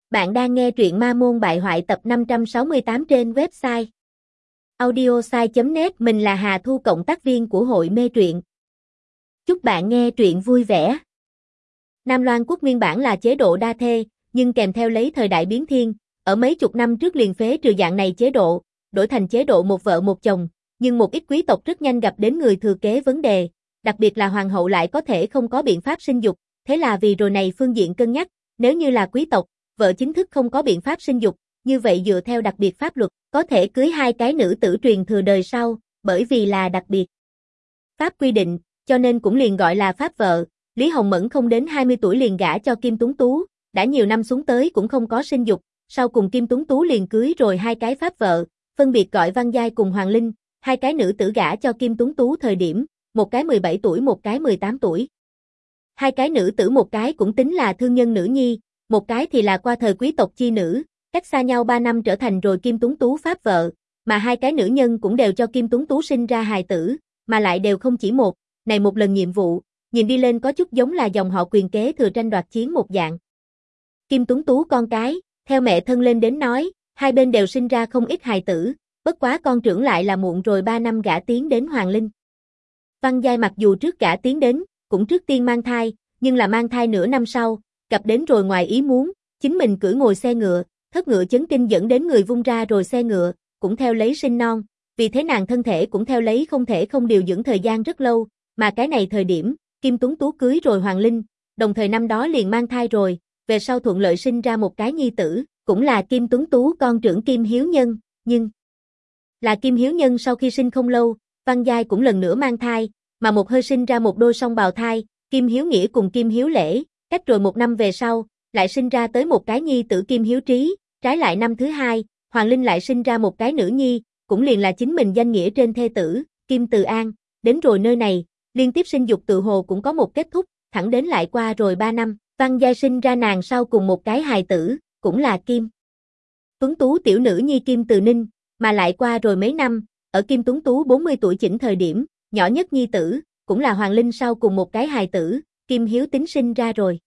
Bạn đang nghe truyện Ma Môn Bại Hoại tập 568 trên website audiosai.net. Mình là Hà Thu, cộng tác viên của hội mê truyện. Chúc bạn nghe truyện vui vẻ. Nam Loan quốc nguyên bản là chế độ đa thê, nhưng kèm theo lấy thời đại biến thiên, ở mấy chục năm trước liền phế trừ dạng này chế độ, đổi thành chế độ một vợ một chồng, nhưng một ít quý tộc rất nhanh gặp đến người thừa kế vấn đề, đặc biệt là hoàng hậu lại có thể không có biện pháp sinh dục, thế là vì rồi này phương diện cân nhắc, nếu như là quý tộc, vợ chính thức không có biện pháp sinh dục, như vậy dựa theo đặc biệt pháp luật, có thể cưới hai cái nữ tử truyền thừa đời sau, bởi vì là đặc biệt pháp quy định, cho nên cũng liền gọi là pháp vợ. Lý Hồng Mẫn không đến 20 tuổi liền gả cho Kim Tuấn Tú, đã nhiều năm xuống tới cũng không có sinh dục, sau cùng Kim Tuấn Tú liền cưới rồi hai cái pháp vợ, phân biệt gọi Văn Giai cùng Hoàng Linh, hai cái nữ tử gả cho Kim Tuấn Tú thời điểm, một cái 17 tuổi một cái 18 tuổi. Hai cái nữ tử một cái cũng tính là thương nhân nữ nhi, một cái thì là qua thời quý tộc chi nữ, cách xa nhau 3 năm trở thành rồi Kim Tuấn Tú pháp vợ, mà hai cái nữ nhân cũng đều cho Kim Tuấn Tú sinh ra hài tử, mà lại đều không chỉ một, này một lần nhiệm vụ, nhìn đi lên có chút giống là dòng họ quyền kế thừa tranh đoạt chiến một dạng. Kim Tuấn Tú con cái, theo mẹ thân lên đến nói, hai bên đều sinh ra không ít hài tử, bất quá con trưởng lại là muộn rồi 3 năm gả tiến đến Hoàng Linh. Văn Giai mặc dù trước gả tiến đến, cũng trước tiên mang thai, nhưng là mang thai nửa năm sau, gặp đến rồi ngoài ý muốn, chính mình cưỡi ngồi xe ngựa, thất ngựa chấn kinh dẫn đến người vung ra rồi xe ngựa, cũng theo lấy sinh non, vì thế nàng thân thể cũng theo lấy không thể không điều dưỡng thời gian rất lâu, mà cái này thời điểm, Kim Tuấn Tú cưới rồi Hoàng Linh, đồng thời năm đó liền mang thai rồi, về sau thuận lợi sinh ra một cái nhi tử, cũng là Kim Tuấn Tú con trưởng Kim Hiếu Nhân, nhưng là Kim Hiếu Nhân sau khi sinh không lâu, Văn Giai cũng lần nữa mang thai, mà một hơi sinh ra một đôi song bào thai, Kim Hiếu Nghĩa cùng Kim Hiếu Lễ, cách rồi một năm về sau, lại sinh ra tới một cái nhi tử Kim Hiếu Trí, trái lại năm thứ hai, Hoàng Linh lại sinh ra một cái nữ nhi, cũng liền là chính mình danh nghĩa trên thê tử, Kim Từ An, đến rồi nơi này, liên tiếp sinh dục tự hồ cũng có một kết thúc, thẳng đến lại qua rồi 3 năm, Văn Giai sinh ra nàng sau cùng một cái hài tử, cũng là Kim Tuấn Tú tiểu nữ nhi Kim Từ Ninh, mà lại qua rồi mấy năm, ở Kim Tuấn Tú 40 tuổi chỉnh thời điểm, nhỏ nhất nhi tử, cũng là Hoàng Linh sau cùng một cái hài tử, Kim Hiếu Tính sinh ra rồi.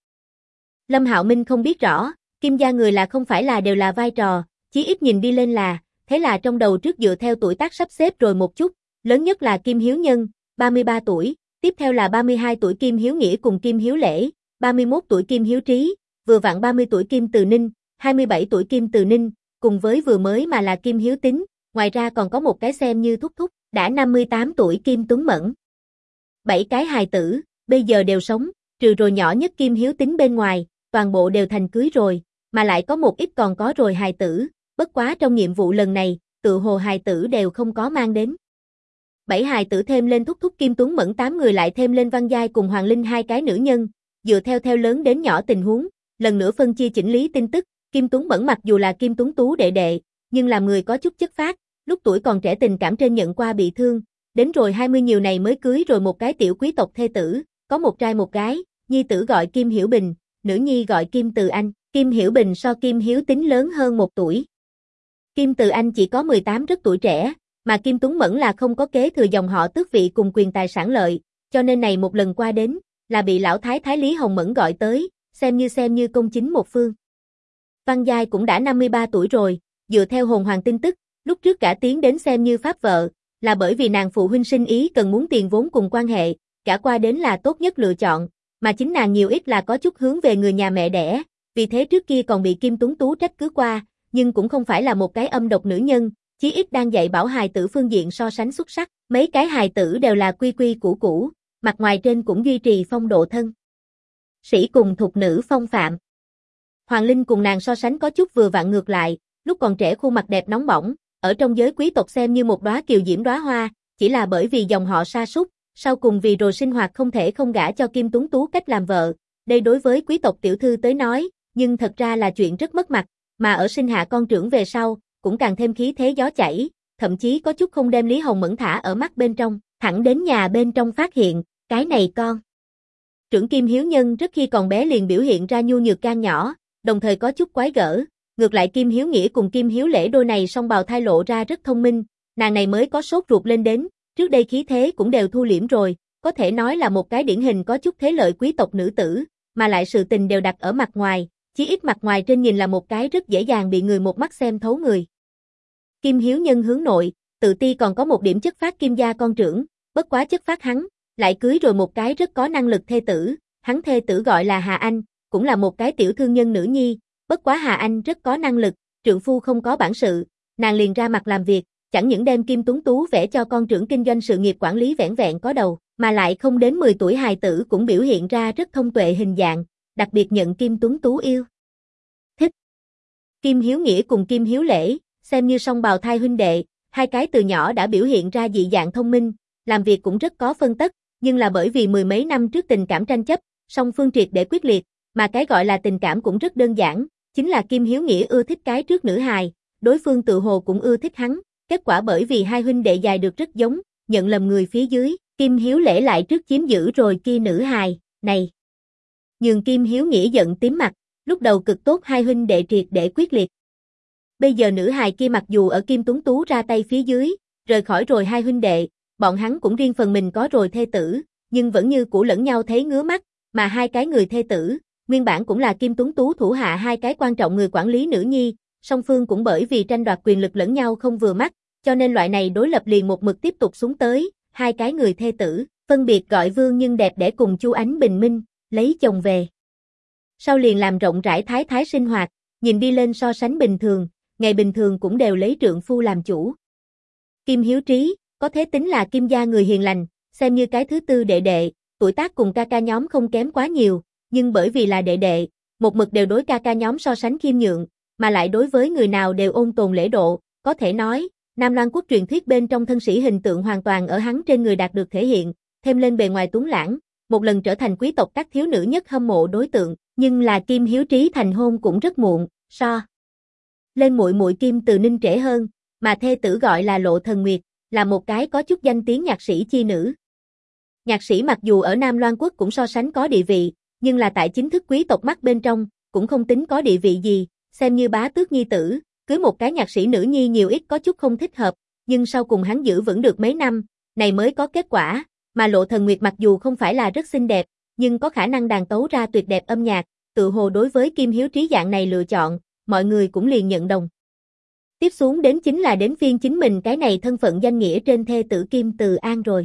Lâm Hạo Minh không biết rõ, Kim gia người là không phải là đều là vai trò, chí ít nhìn đi lên là, thế là trong đầu trước dựa theo tuổi tác sắp xếp rồi một chút, lớn nhất là Kim Hiếu Nhân, 33 tuổi, tiếp theo là 32 tuổi Kim Hiếu Nghĩa cùng Kim Hiếu Lễ, 31 tuổi Kim Hiếu Trí, vừa vặn 30 tuổi Kim Từ Ninh, 27 tuổi Kim Từ Ninh, cùng với vừa mới mà là Kim Hiếu Tính, ngoài ra còn có một cái xem như thúc thúc, đã 58 tuổi Kim Tuấn Mẫn. 7 cái hài tử, bây giờ đều sống, trừ rồi nhỏ nhất Kim Hiếu Tính bên ngoài, toàn bộ đều thành cưới rồi, mà lại có một ít còn có rồi hài tử, bất quá trong nhiệm vụ lần này, tự hồ hài tử đều không có mang đến. 7 hài tử thêm lên thúc thúc Kim Tuấn Mẫn 8 người lại thêm lên Văn Giai cùng Hoàng Linh hai cái nữ nhân, dựa theo lớn đến nhỏ tình huống, lần nữa phân chia chỉnh lý tin tức, Kim Tuấn Mẫn mặc dù là Kim Tuấn Tú đệ đệ, nhưng làm người có chút chất phác, lúc tuổi còn trẻ tình cảm trên nhận qua bị thương, đến rồi 20 nhiều này mới cưới rồi một cái tiểu quý tộc thê tử, có một trai một gái, nhi tử gọi Kim Hiểu Bình, nữ nhi gọi Kim Từ Anh, Kim Hiểu Bình so Kim Hiếu Tính lớn hơn 1 tuổi. Kim Từ Anh chỉ có 18 rất tuổi trẻ, mà Kim Tuấn Mẫn là không có kế thừa dòng họ tước vị cùng quyền tài sản lợi, cho nên này một lần qua đến, là bị lão thái thái Lý Hồng Mẫn gọi tới, xem như công chính một phương. Văn Giai cũng đã 53 tuổi rồi, dựa theo hồn hoàng tin tức, lúc trước cả tiến đến xem như pháp vợ, là bởi vì nàng phụ huynh sinh ý cần muốn tiền vốn cùng quan hệ, cả qua đến là tốt nhất lựa chọn, mà chính nàng nhiều ít là có chút hướng về người nhà mẹ đẻ, vì thế trước kia còn bị Kim Tuấn Tú trách cứ qua, nhưng cũng không phải là một cái âm độc nữ nhân, chí ít đang dạy bảo hài tử phương diện so sánh xuất sắc, mấy cái hài tử đều là quy quy củ củ, mặt ngoài trên cũng duy trì phong độ thân sĩ cùng thục nữ phong phạm. Hoàng Linh cùng nàng so sánh có chút vừa vặn ngược lại, lúc còn trẻ khuôn mặt đẹp nóng bỏng, ở trong giới quý tộc xem như một đóa kiều diễm đóa hoa, chỉ là bởi vì dòng họ sa sút, sau cùng vì rồi sinh hoạt không thể không gả cho Kim Tuấn Tú cách làm vợ, đây đối với quý tộc tiểu thư tới nói, nhưng thật ra là chuyện rất mất mặt, mà ở sinh hạ con trưởng về sau, cũng càng thêm khí thế gió chảy, thậm chí có chút không đem Lý Hồng Mẫn thả ở mắt bên trong, thẳng đến nhà bên trong phát hiện, cái này con trưởng Kim Hiếu Nhân rất khi còn bé liền biểu hiện ra nhu nhược gan nhỏ, đồng thời có chút quái gở, ngược lại Kim Hiếu Nghĩa cùng Kim Hiếu Lễ đôi này song bào thai lộ ra rất thông minh, nàng này mới có sốt ruột lên đến, trước đây khí thế cũng đều thu liễm rồi, có thể nói là một cái điển hình có chút thế lợi quý tộc nữ tử, mà lại sự tình đều đặt ở mặt ngoài, chí ít mặt ngoài trên nhìn là một cái rất dễ dàng bị người một mắt xem thấu người. Kim Hiếu Nhân hướng nội, tự ti còn có một điểm chất phác Kim gia con trưởng, bất quá chất phác hắn, lại cưới rồi một cái rất có năng lực thê tử, hắn thê tử gọi là Hà Anh, cũng là một cái tiểu thương nhân nữ nhi, bất quá Hà Anh rất có năng lực, trượng phu không có bản sự, nàng liền ra mặt làm việc, chẳng những đem Kim Tuấn Tú vẽ cho con trưởng kinh doanh sự nghiệp quản lý vẻn vẹn có đầu, mà lại không đến 10 tuổi hài tử cũng biểu hiện ra rất thông tuệ hình dạng, đặc biệt nhận Kim Tuấn Tú yêu thích. Kim Hiếu Nghĩa cùng Kim Hiếu Lễ, xem như song bào thai huynh đệ, hai cái từ nhỏ đã biểu hiện ra dị dạng thông minh, làm việc cũng rất có phân tất, nhưng là bởi vì mười mấy năm trước tình cảm tranh chấp, song phương triệt để quyết liệt, mà cái gọi là tình cảm cũng rất đơn giản, chính là Kim Hiếu Nghĩa ưa thích cái trước nữ hài, đối phương tự hồ cũng ưa thích hắn, kết quả bởi vì hai huynh đệ dài được rất giống, nhận lầm người phía dưới, Kim Hiếu Lễ lại trước chiếm giữ rồi kia nữ hài, này. Nhường Kim Hiếu Nghĩa giận tím mặt, lúc đầu cực tốt hai huynh đệ triệt để quyết liệt. Bây giờ nữ hài kia mặc dù ở Kim Tuấn Tú ra tay phía dưới, rời khỏi rồi hai huynh đệ, bọn hắn cũng riêng phần mình có rồi thê tử, nhưng vẫn như cũ lẫn nhau thấy ngứa mắt, mà hai cái người thê tử, nguyên bản cũng là Kim Tuấn Tú thủ hạ hai cái quan trọng người quản lý nữ nhi, song phương cũng bởi vì tranh đoạt quyền lực lẫn nhau không vừa mắt, cho nên loại này đối lập liền một mực tiếp tục xuống tới, hai cái người thê tử, phân biệt gọi Vương Nhưng Đẹp để cùng Chu Ánh bình minh, lấy chồng về. Sau liền làm rộng rãi thái thái sinh hoạt, nhìn đi lên so sánh bình thường, ngày bình thường cũng đều lấy trượng phu làm chủ. Kim Hiếu Trí, có thế tính là Kim gia người hiền lành, xem như cái thứ tư đệ đệ, tuổi tác cùng ca ca nhóm không kém quá nhiều, nhưng bởi vì là đệ đệ, một mực đều đối ca ca nhóm so sánh khiêm nhượng, mà lại đối với người nào đều ôn tồn lễ độ, có thể nói, Nam Loan quốc truyền thuyết bên trong thân sĩ hình tượng hoàn toàn ở hắn trên người đạt được thể hiện, thêm lên bề ngoài tuấn lãng, một lần trở thành quý tộc các thiếu nữ nhất hâm mộ đối tượng, nhưng là Kim Hiếu Trí thành hôn cũng rất muộn, so lên muội muội Kim Từ Ninh trễ hơn, mà thê tử gọi là Lộ Thần Nguyệt, là một cái có chút danh tiếng nhạc sĩ chi nữ. Nhạc sĩ mặc dù ở Nam Loan quốc cũng so sánh có địa vị, nhưng là tại chính thức quý tộc mắt bên trong, cũng không tính có địa vị gì, xem như bá tước nhi tử, cưới một cái nhạc sĩ nữ nhi nhiều ít có chút không thích hợp, nhưng sau cùng hắn giữ vững được mấy năm, này mới có kết quả, mà Lộ Thần Nguyệt mặc dù không phải là rất xinh đẹp, nhưng có khả năng đàn tấu ra tuyệt đẹp âm nhạc, tự hồ đối với Kim Hiếu Trí dạng này lựa chọn, mọi người cũng liền nhận đồng. Tiếp xuống đến chính là đến phiên chính mình cái này thân phận danh nghĩa trên thê tử Kim Từ An rồi.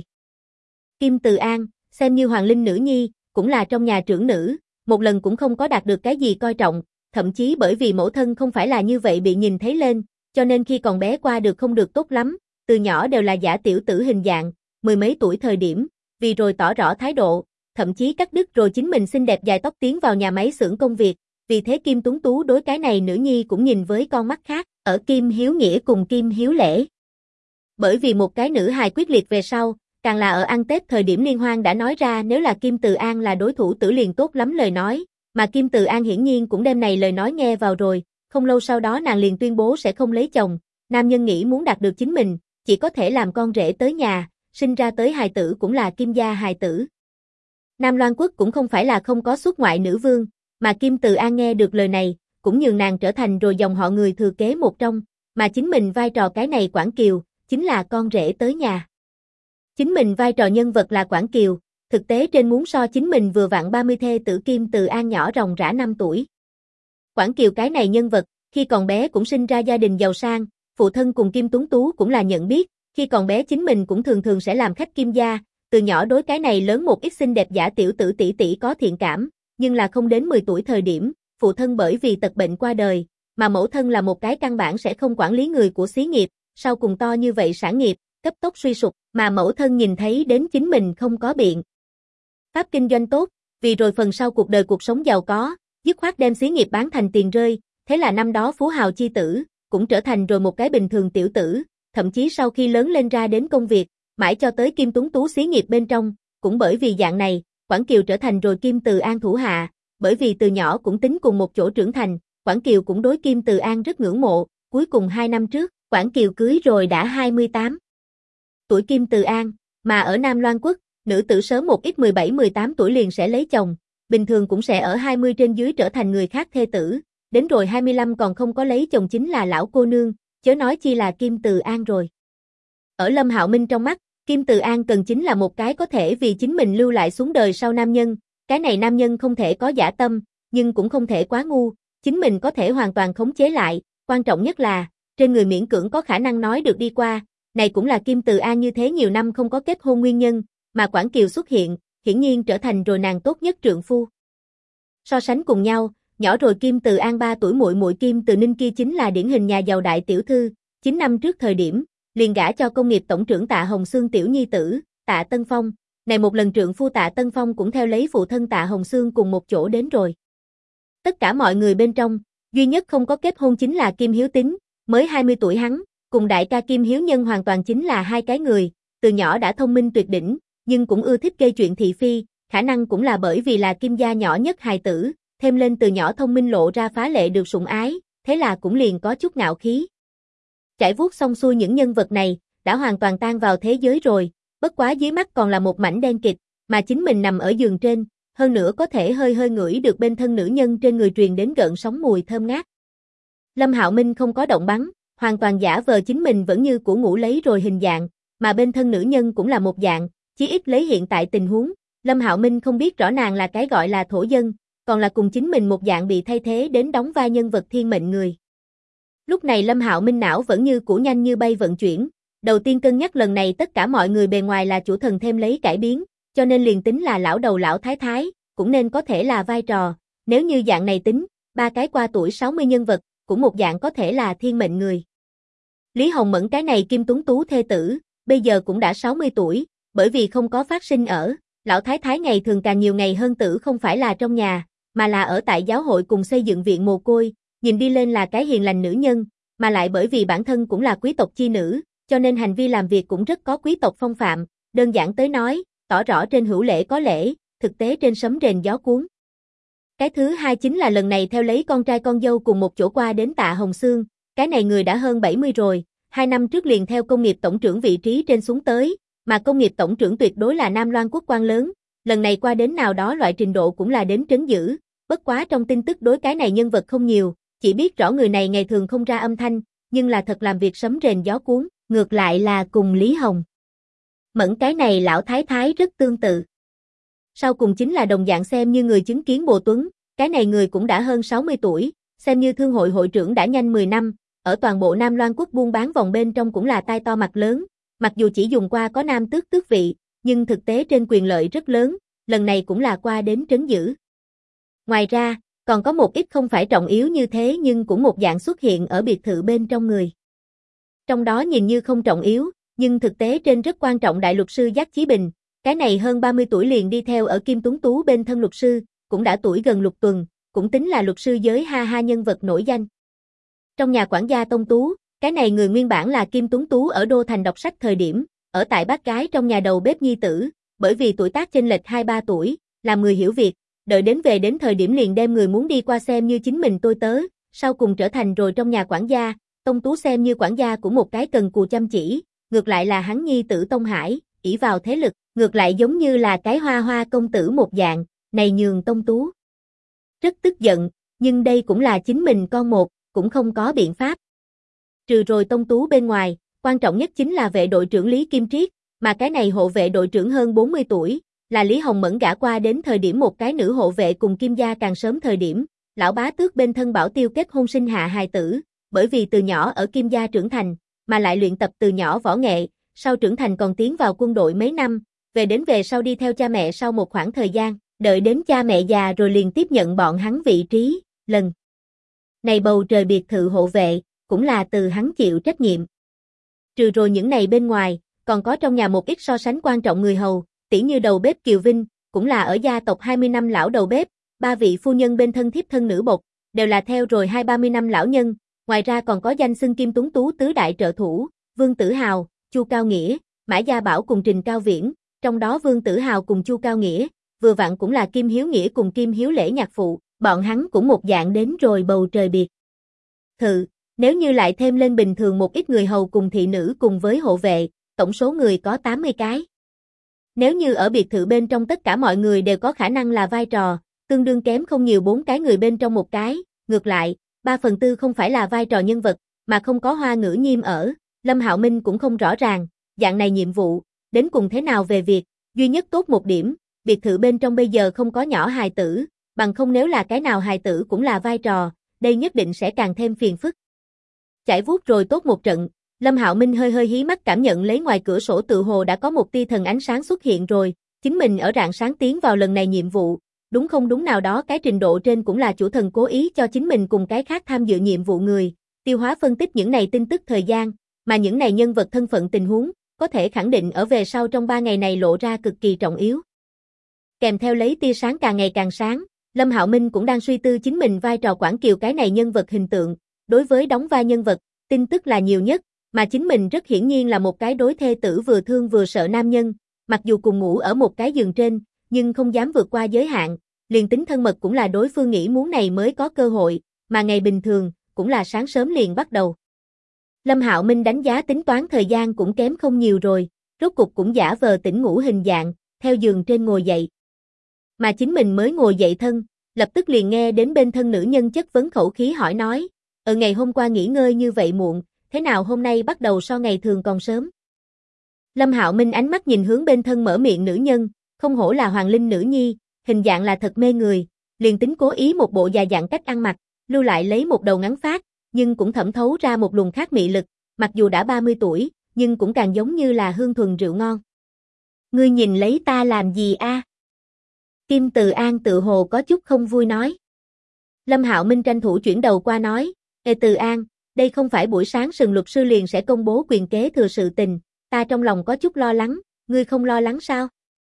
Kim Từ An, xem như hoàng linh nữ nhi, cũng là trong nhà trưởng nữ, một lần cũng không có đạt được cái gì coi trọng, thậm chí bởi vì mẫu thân không phải là như vậy bị nhìn thấy lên, cho nên khi còn bé qua được không được tốt lắm, từ nhỏ đều là giả tiểu tử hình dạng, mười mấy tuổi thời điểm, vì rồi tỏ rõ thái độ, thậm chí cắt đứt rồi chính mình xinh đẹp dài tóc tiến vào nhà máy xưởng công việc, vì thế Kim Tuấn Tú đối cái này nữ nhi cũng nhìn với con mắt khác, ở Kim Hiếu Nghĩa cùng Kim Hiếu Lễ. Bởi vì một cái nữ hài quyết liệt về sau, càng là ở ăn Tết thời điểm liên hoan đã nói ra nếu là Kim Từ An là đối thủ tử liền tốt lắm lời nói, mà Kim Từ An hiển nhiên cũng đem này lời nói nghe vào rồi, không lâu sau đó nàng liền tuyên bố sẽ không lấy chồng, nam nhân nghĩ muốn đạt được chính mình, chỉ có thể làm con rể tới nhà, sinh ra tới hài tử cũng là Kim gia hài tử. Nam Loan quốc cũng không phải là không có xuất ngoại nữ vương, mà Kim Từ An nghe được lời này, cũng nhường nàng trở thành rồi dòng họ người thừa kế một trong, mà chính mình vai trò cái này Quản Kiều, chính là con rể tới nhà. Chính mình vai trò nhân vật là Quản Kiều, thực tế trên muốn so chính mình vừa vặn 30 thê tử Kim Từ An nhỏ ròng rã 5 tuổi. Quản Kiều cái này nhân vật, khi còn bé cũng sinh ra gia đình giàu sang, phụ thân cùng Kim Tuấn Tú cũng là nhận biết, khi còn bé chính mình cũng thường thường sẽ làm khách Kim gia, từ nhỏ đối cái này lớn một ít xinh đẹp giả tiểu tử tỷ tỷ có thiện cảm, nhưng là không đến 10 tuổi thời điểm, phụ thân bởi vì tật bệnh qua đời, mà mẫu thân là một cái căn bản sẽ không quản lý người của xí nghiệp, sau cùng to như vậy sản nghiệp, cấp tốc suy sụp, mà mẫu thân nhìn thấy đến chính mình không có biện pháp kinh doanh tốt, vì rồi phần sau cuộc đời cuộc sống giàu có, dứt khoát đem xí nghiệp bán thành tiền rơi, thế là năm đó phú hào chi tử, cũng trở thành rồi một cái bình thường tiểu tử, thậm chí sau khi lớn lên ra đến công việc, mãi cho tới Kim Tuấn Tú xí nghiệp bên trong, cũng bởi vì dạng này, Quản Kiều trở thành rồi Kim Từ An thủ hạ, bởi vì từ nhỏ cũng tính cùng một chỗ trưởng thành, Quản Kiều cũng đối Kim Từ An rất ngưỡng mộ, cuối cùng 2 năm trước, Quản Kiều cưới rồi đã 28 tuổi Kim Từ An, mà ở Nam Loan quốc, nữ tử sớm một ít 17-18 tuổi liền sẽ lấy chồng, bình thường cũng sẽ ở 20 trên dưới trở thành người khác thê tử, đến rồi 25 còn không có lấy chồng chính là lão cô nương, chớ nói chi là Kim Từ An rồi. Ở Lâm Hạo Minh trong mắt, Kim Từ An cần chính là một cái có thể vì chính mình lưu lại xuống đời sau nam nhân, cái này nam nhân không thể có dã tâm, nhưng cũng không thể quá ngu, chính mình có thể hoàn toàn khống chế lại, quan trọng nhất là, trên người miễn cưỡng có khả năng nói được đi qua, này cũng là Kim Từ An như thế nhiều năm không có kết hôn nguyên nhân, mà Quảng Kiều xuất hiện, hiển nhiên trở thành rồi nàng tốt nhất trượng phu. So sánh cùng nhau, nhỏ rồi Kim Từ An 3 tuổi muội muội Kim Từ Ninh kia chính là điển hình nhà giàu đại tiểu thư, 9 năm trước thời điểm, liền gả cho công nghiệp tổng trưởng Tạ Hồng Xương tiểu nhi tử, Tạ Tân Phong. Này một lần trượng phu Tạ Tân Phong cũng theo lấy phụ thân Tạ Hồng Xương cùng một chỗ đến rồi. Tất cả mọi người bên trong, duy nhất không có kết hôn chính là Kim Hiếu Tính, mới 20 tuổi hắn, cùng đại ca Kim Hiếu Nhân hoàn toàn chính là hai cái người, từ nhỏ đã thông minh tuyệt đỉnh, nhưng cũng ưa thích gây chuyện thị phi, khả năng cũng là bởi vì là Kim gia nhỏ nhất hài tử, thêm lên từ nhỏ thông minh lộ ra phá lệ được sủng ái, thế là cũng liền có chút ngạo khí. Trải vuốt xong xuôi những nhân vật này, đã hoàn toàn tan vào thế giới rồi, bất quá dưới mắt còn là một mảnh đen kịt, mà chính mình nằm ở giường trên, hơn nữa có thể hơi hơi ngửi được bên thân nữ nhân trên người truyền đến gợn sóng mùi thơm ngát. Lâm Hạo Minh không có động bắn, hoàn toàn giả vờ chính mình vẫn như cũ ngủ lấy rồi hình dạng, mà bên thân nữ nhân cũng là một dạng, chí ít lấy hiện tại tình huống, Lâm Hạo Minh không biết rõ nàng là cái gọi là thổ dân, còn là cùng chính mình một dạng bị thay thế đến đóng vai nhân vật thiên mệnh người. Lúc này Lâm Hạo Minh não vẫn như cũ nhanh như bay vận chuyển, đầu tiên cân nhắc lần này tất cả mọi người bề ngoài là chủ thần thêm lấy cải biến, cho nên liền tính là lão đầu lão thái thái, cũng nên có thể là vai trò, nếu như dạng này tính, ba cái qua tuổi 60 nhân vật, cũng một dạng có thể là thiên mệnh người. Lý Hồng Mẫn cái này Kim Tuấn Tú thê tử, bây giờ cũng đã 60 tuổi, bởi vì không có phát sinh ở, lão thái thái ngày thường càng nhiều ngày hơn tử không phải là trong nhà, mà là ở tại giáo hội cùng xây dựng viện mồ côi, nhìn đi lên là cái hiền lành nữ nhân, mà lại bởi vì bản thân cũng là quý tộc chi nữ, cho nên hành vi làm việc cũng rất có quý tộc phong phạm, đơn giản tới nói, tỏ rõ trên hữu lễ có lễ, thực tế trên sấm rền gió cuốn. Cái thứ hai chính là lần này theo lấy con trai con dâu cùng một chỗ qua đến Tạ Hồng Xương, cái này người đã hơn 70 rồi, 2 năm trước liền theo công nghiệp tổng trưởng vị trí trên xuống tới, mà công nghiệp tổng trưởng tuyệt đối là Nam Loan quốc quan lớn, lần này qua đến nào đó loại trình độ cũng là đến trấn giữ, bất quá trong tin tức đối cái này nhân vật không nhiều, chỉ biết rõ người này ngày thường không ra âm thanh, nhưng là thật làm việc sấm rền gió cuốn, ngược lại là cùng Lý Hồng Mẫn cái này lão thái thái rất tương tự. Sau cùng chính là đồng dạng xem như người chứng kiến Bồ Tuấn, cái này người cũng đã hơn 60 tuổi, xem như thương hội hội trưởng đã nhanh 10 năm, ở toàn bộ Nam Loan quốc buôn bán vòng bên trong cũng là tai to mặt lớn, mặc dù chỉ dùng qua có nam tước tước vị, nhưng thực tế trên quyền lợi rất lớn, lần này cũng là qua đến trấn giữ. Ngoài ra, còn có một ít không phải trọng yếu như thế nhưng cũng một dạng xuất hiện ở biệt thự bên trong người. Trong đó nhìn như không trọng yếu, nhưng thực tế trên rất quan trọng đại luật sư Giác Chí Bình, cái này hơn 30 tuổi liền đi theo ở Kim Tuấn Tú bên thân luật sư, cũng đã tuổi gần lục tuần, cũng tính là luật sư giới ha nhân vật nổi danh. Trong nhà quản gia Tông Tú, cái này người nguyên bản là Kim Tuấn Tú ở Đô Thành đọc sách thời điểm, ở tại bác gái trong nhà đầu bếp nhi tử, bởi vì tuổi tác chênh lệch 2-3 tuổi, làm người hiểu việc, đợi đến về đến thời điểm liền đem người muốn đi qua xem như chính mình tôi tớ, sau cùng trở thành rồi trong nhà quản gia, Tông Tú xem như quản gia của một cái cần cù chăm chỉ, ngược lại là hắn nhi tử Tông Hải, ỷ vào thế lực, ngược lại giống như là cái hoa hoa công tử một dạng, này nhường Tông Tú rất tức giận, nhưng đây cũng là chính mình con một, cũng không có biện pháp. Trừ rồi Tông Tú bên ngoài, quan trọng nhất chính là vệ đội trưởng Lý Kim Triết, mà cái này hộ vệ đội trưởng hơn 40 tuổi, là Lý Hồng Mẫn gả qua đến thời điểm một cái nữ hộ vệ cùng Kim gia càng sớm thời điểm, lão bá tước bên thân Bảo Tiêu kết hôn sinh hạ hài tử, bởi vì từ nhỏ ở Kim gia trưởng thành, mà lại luyện tập từ nhỏ võ nghệ, sau trưởng thành còn tiến vào quân đội mấy năm, về sau đi theo cha mẹ sau một khoảng thời gian, đợi đến cha mẹ già rồi liền tiếp nhận bọn hắn vị trí, lần này bầu trời biệt thự hộ vệ, cũng là từ hắn chịu trách nhiệm. Trừ rồi những này bên ngoài, còn có trong nhà một ít so sánh quan trọng người hầu, tỉ như đầu bếp Kiều Vinh, cũng là ở gia tộc 20 năm lão đầu bếp, 3 vị phu nhân bên thân thiếp thân nữ bộc, đều là theo rồi 20-30 năm lão nhân, ngoài ra còn có danh xưng Kim Tuấn Tú tứ đại trợ thủ, Vương Tử Hào, Chu Cao Nghĩa, Mã Gia Bảo cùng Trình Cao Viễn, trong đó Vương Tử Hào cùng Chu Cao Nghĩa, vừa vặn cũng là Kim Hiếu Nghĩa cùng Kim Hiếu Lễ nhạc phụ, bọn hắn cũng một dạng đến rồi bầu trời biệt thự, nếu như lại thêm lên bình thường một ít người hầu cùng thị nữ cùng với hộ vệ, tổng số người có 80 cái. Nếu như ở biệt thự bên trong tất cả mọi người đều có khả năng là vai trò, tương đương kém không nhiều 4 cái người bên trong một cái, ngược lại, 3/4 không phải là vai trò nhân vật, mà không có Hoa Ngữ Nhiêm ở, Lâm Hạo Minh cũng không rõ ràng, dạng này nhiệm vụ, đến cùng thế nào về việc, duy nhất tốt một điểm, biệt thự bên trong bây giờ không có nhỏ hài tử, bằng không nếu là cái nào hài tử cũng là vai trò, đây nhất định sẽ càng thêm phiền phức. Chải vuốt rồi tốt một trận, Lâm Hạo Minh hơi hơi hí mắt cảm nhận lấy ngoài cửa sổ tự hồ đã có một tia thần ánh sáng xuất hiện rồi, chính mình ở rạng sáng tiến vào lần này nhiệm vụ, đúng không đúng nào đó cái trình độ trên cũng là chủ thần cố ý cho chính mình cùng cái khác tham dự nhiệm vụ người, tiêu hóa phân tích những này tin tức thời gian, mà những này nhân vật thân phận tình huống, có thể khẳng định ở về sau trong 3 ngày này lộ ra cực kỳ trọng yếu. Kèm theo lấy tia sáng càng ngày càng sáng, Lâm Hạo Minh cũng đang suy tư chính mình vai trò Quản Kiều cái này nhân vật hình tượng, đối với đóng vai nhân vật, tin tức là nhiều nhất, mà chính mình rất hiển nhiên là một cái đối thê tử vừa thương vừa sợ nam nhân, mặc dù cùng ngủ ở một cái giường trên, nhưng không dám vượt qua giới hạn, liền tính thân mật cũng là đối phương nghĩ muốn này mới có cơ hội, mà ngày bình thường, cũng là sáng sớm liền bắt đầu. Lâm Hạo Minh đánh giá tính toán thời gian cũng kém không nhiều rồi, rốt cục cũng giả vờ tỉnh ngủ hình dạng, theo giường trên ngồi dậy. Mà chính mình mới ngồi dậy thân, lập tức liền nghe đến bên thân nữ nhân chất vấn khẩu khí hỏi nói, ngày hôm qua nghỉ ngơi như vậy muộn, thế nào hôm nay bắt đầu so ngày thường còn sớm? Lâm Hạo Minh ánh mắt nhìn hướng bên thân mở miệng nữ nhân, không hổ là hoàng linh nữ nhi, hình dạng là thật mê người, liền tính cố ý một bộ già dặn cách ăn mặc, lưu lại lấy một đầu ngắn phát, nhưng cũng thẩm thấu ra một luồng khác mị lực, mặc dù đã 30 tuổi, nhưng cũng càng giống như là hương thuần rượu ngon. Ngươi nhìn lấy ta làm gì a? Kim Từ An tự hồ có chút không vui nói. Lâm Hạo Minh tranh thủ chuyển đầu qua nói, Từ An, đây không phải buổi sáng Sừng luật sư liền sẽ công bố quyền kế thừa sự tình, ta trong lòng có chút lo lắng, ngươi không lo lắng sao?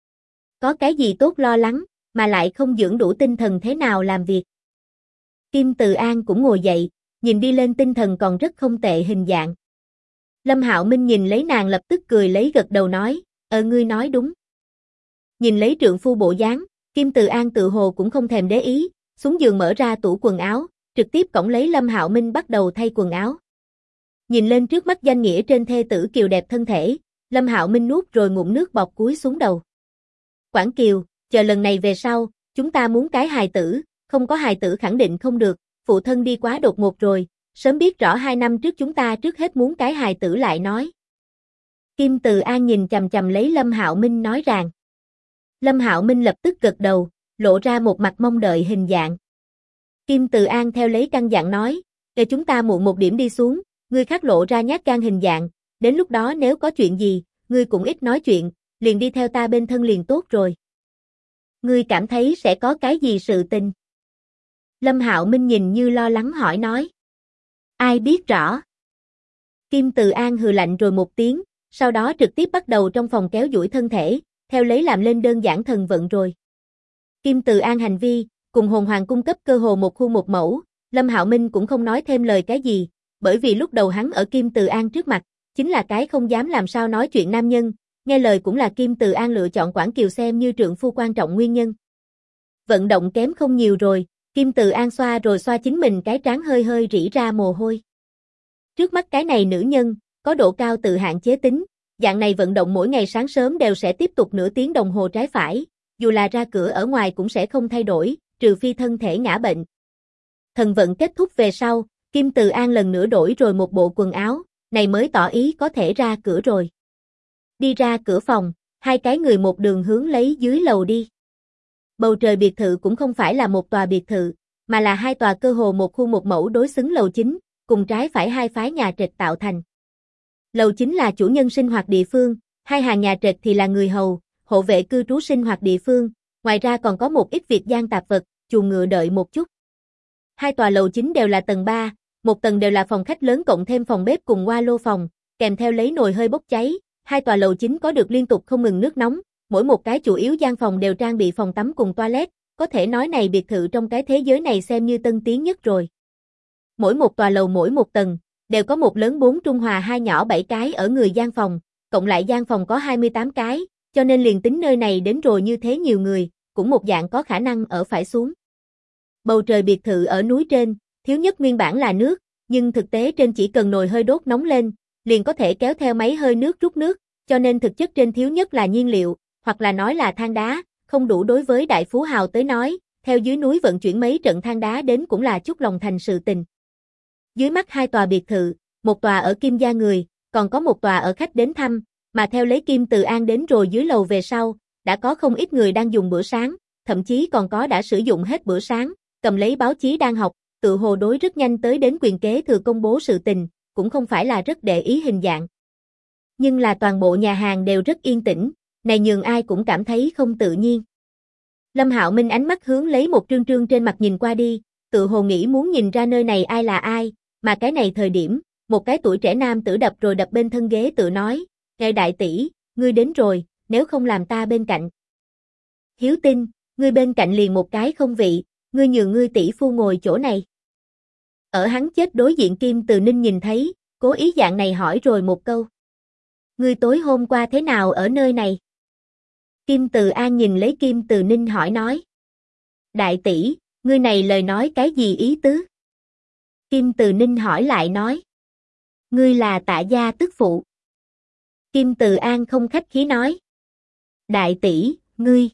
Có cái gì tốt lo lắng, mà lại không dưỡng đủ tinh thần thế nào làm việc? Kim Từ An cũng ngồi dậy, nhìn đi lên tinh thần còn rất không tệ hình dạng. Lâm Hạo Minh nhìn lấy nàng lập tức cười lấy gật đầu nói, ngươi nói đúng. Nhìn lấy trượng phu bộ dáng, Kim Từ An tự hồ cũng không thèm để ý, xuống giường mở ra tủ quần áo, trực tiếp cõng lấy Lâm Hạo Minh bắt đầu thay quần áo. Nhìn lên trước mắt danh nghĩa trên thê tử Kiều đẹp thân thể, Lâm Hạo Minh nuốt rồi ngụm nước bọt cúi xuống đầu. Quản Kiều, chờ lần này về sau, chúng ta muốn cái hài tử, không có hài tử khẳng định không được, phụ thân đi quá đột ngột rồi, sớm biết rõ 2 năm trước chúng ta trước hết muốn cái hài tử lại nói. Kim Từ An nhìn chằm chằm lấy Lâm Hạo Minh nói rằng. Lâm Hạo Minh lập tức gật đầu, lộ ra một mặt mong đợi hình dạng. Kim Từ An theo lấy căn dặn nói, để chúng ta muộn một điểm đi xuống, ngươi khác lộ ra nhát gan hình dạng, đến lúc đó nếu có chuyện gì, ngươi cũng ít nói chuyện, liền đi theo ta bên thân liền tốt rồi. Ngươi cảm thấy sẽ có cái gì sự tình? Lâm Hạo Minh nhìn như lo lắng hỏi nói. Ai biết rõ? Kim Từ An hừ lạnh rồi một tiếng, sau đó trực tiếp bắt đầu trong phòng kéo duỗi thân thể, theo lấy làm lên đơn giản thần vận rồi. Kim Từ An hành vi, cùng hồn hoàng cung cấp cơ hồ một khu một mẫu, Lâm Hạo Minh cũng không nói thêm lời cái gì, bởi vì lúc đầu hắn ở Kim Từ An trước mặt, chính là cái không dám làm sao nói chuyện nam nhân, nghe lời cũng là Kim Từ An lựa chọn Quản Kiều xem như trượng phu quan trọng nguyên nhân. Vận động kém không nhiều rồi, Kim Từ An xoa rồi xoa chính mình cái trán hơi hơi rỉ ra mồ hôi. Trước mắt cái này nữ nhân, có độ cao tự hạn chế tính, dạng này vận động mỗi ngày sáng sớm đều sẽ tiếp tục nửa tiếng đồng hồ trái phải, dù là ra cửa ở ngoài cũng sẽ không thay đổi, trừ phi thân thể ngã bệnh. Thần vận kết thúc về sau, Kim Từ An lần nữa đổi rồi một bộ quần áo, này mới tỏ ý có thể ra cửa rồi. Đi ra cửa phòng, hai cái người một đường hướng lấy dưới lầu đi. Bầu trời biệt thự cũng không phải là một tòa biệt thự, mà là 2 tòa cơ hồ một khu một mẫu đối xứng lầu chính, cùng trái phải 2 phái nhà trệt tạo thành. Lầu chính là chủ nhân sinh hoạt địa phương, 2 hàng nhà trệt thì là người hầu, hộ vệ cư trú sinh hoạt địa phương, ngoài ra còn có một ít việc gian tạp vật, chuồng ngựa đợi một chút. 2 tòa lầu chính đều là tầng 3, một tầng đều là phòng khách lớn cộng thêm phòng bếp cùng hoa lô phòng, kèm theo lấy nồi hơi bốc cháy. 2 tòa lầu chính có được liên tục không ngừng nước nóng, mỗi một cái chủ yếu gian phòng đều trang bị phòng tắm cùng toilet, có thể nói này biệt thự trong cái thế giới này xem như tân tiến nhất rồi. Mỗi một tòa lầu mỗi một tầng, đều có một lớn 4 trung hòa 2 nhỏ 7 cái ở người gian phòng, cộng lại gian phòng có 28 cái, cho nên liền tính nơi này đến rồi như thế nhiều người, cũng một dạng có khả năng ở phải xuống. Bầu trời biệt thự ở núi trên, thiếu nhất nguyên bản là nước, nhưng thực tế trên chỉ cần nồi hơi đốt nóng lên, liền có thể kéo theo máy hơi nước rút nước, cho nên thực chất trên thiếu nhất là nhiên liệu, hoặc là nói là than đá, không đủ đối với đại phú hào tới nói, theo dưới núi vận chuyển mấy trận than đá đến cũng là chút lòng thành sự tình. Dưới mắt 2 tòa biệt thự, một tòa ở Kim gia người, còn có một tòa ở khách đến thăm, mà theo lấy Kim Từ An đến rồi dưới lầu về sau, đã có không ít người đang dùng bữa sáng, thậm chí còn có đã sử dụng hết bữa sáng, cầm lấy báo chí đang học, tự hồ đối rất nhanh tới đến quyền kế thừa công bố sự tình, cũng không phải là rất để ý hình dạng. Nhưng là toàn bộ nhà hàng đều rất yên tĩnh, này nhường ai cũng cảm thấy không tự nhiên. Lâm Hạo Minh ánh mắt hướng lấy một trương trương trên mặt nhìn qua đi, tự hồ nghĩ muốn nhìn ra nơi này ai là ai, mà cái này thời điểm, một cái tuổi trẻ nam tử đập rồi đập bên thân ghế tự nói, "Ngài đại tỷ, ngươi đến rồi, nếu không làm ta bên cạnh." "Hiếu Tinh, ngươi bên cạnh liền một cái không vị, ngươi nhường ngươi tỷ phu ngồi chỗ này." Ở hắn chết đối diện Kim Từ Ninh nhìn thấy, cố ý dạng này hỏi rồi một câu. "Ngươi tối hôm qua thế nào ở nơi này?" Kim Từ An nhìn lấy Kim Từ Ninh hỏi nói. "Đại tỷ, ngươi này lời nói cái gì ý tứ?" Kim Từ Ninh hỏi lại nói. "Ngươi là Tạ gia tức phụ." Kim Từ An không khách khí nói. "Đại tỷ, ngươi."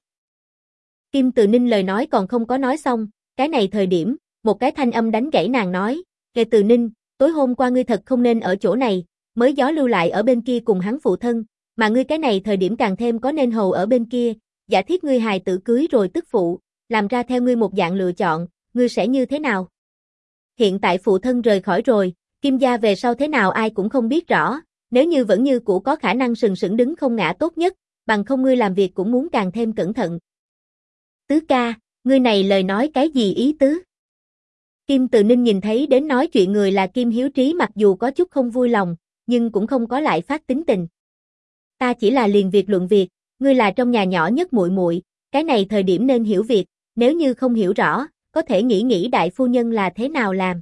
Kim Từ Ninh lời nói còn không có nói xong, cái này thời điểm, một cái thanh âm đánh gãy nàng nói, "Kề Từ Ninh, tối hôm qua ngươi thật không nên ở chỗ này, mới gió lưu lại ở bên kia cùng hắn phụ thân, mà ngươi cái này thời điểm càng thêm có nên hầu ở bên kia, giả thiết ngươi hài tử cưới rồi tức phụ, làm ra theo ngươi một dạng lựa chọn, ngươi sẽ như thế nào? Hiện tại phụ thân rời khỏi rồi, Kim gia về sau thế nào ai cũng không biết rõ, nếu như vẫn như cũ có khả năng sừng sững đứng không ngã tốt nhất, bằng không ngươi làm việc cũng muốn càng thêm cẩn thận." "Tứ ca, ngươi này lời nói cái gì ý tứ?" Kim Từ Ninh nhìn thấy đến nói chuyện người là Kim Hiếu Trí, mặc dù có chút không vui lòng, nhưng cũng không có lại phát tính tình. "Ta chỉ là liền việc luận việc, ngươi là trong nhà nhỏ nhất muội muội, cái này thời điểm nên hiểu việc, nếu như không hiểu rõ, có thể nghĩ đại phu nhân là thế nào làm."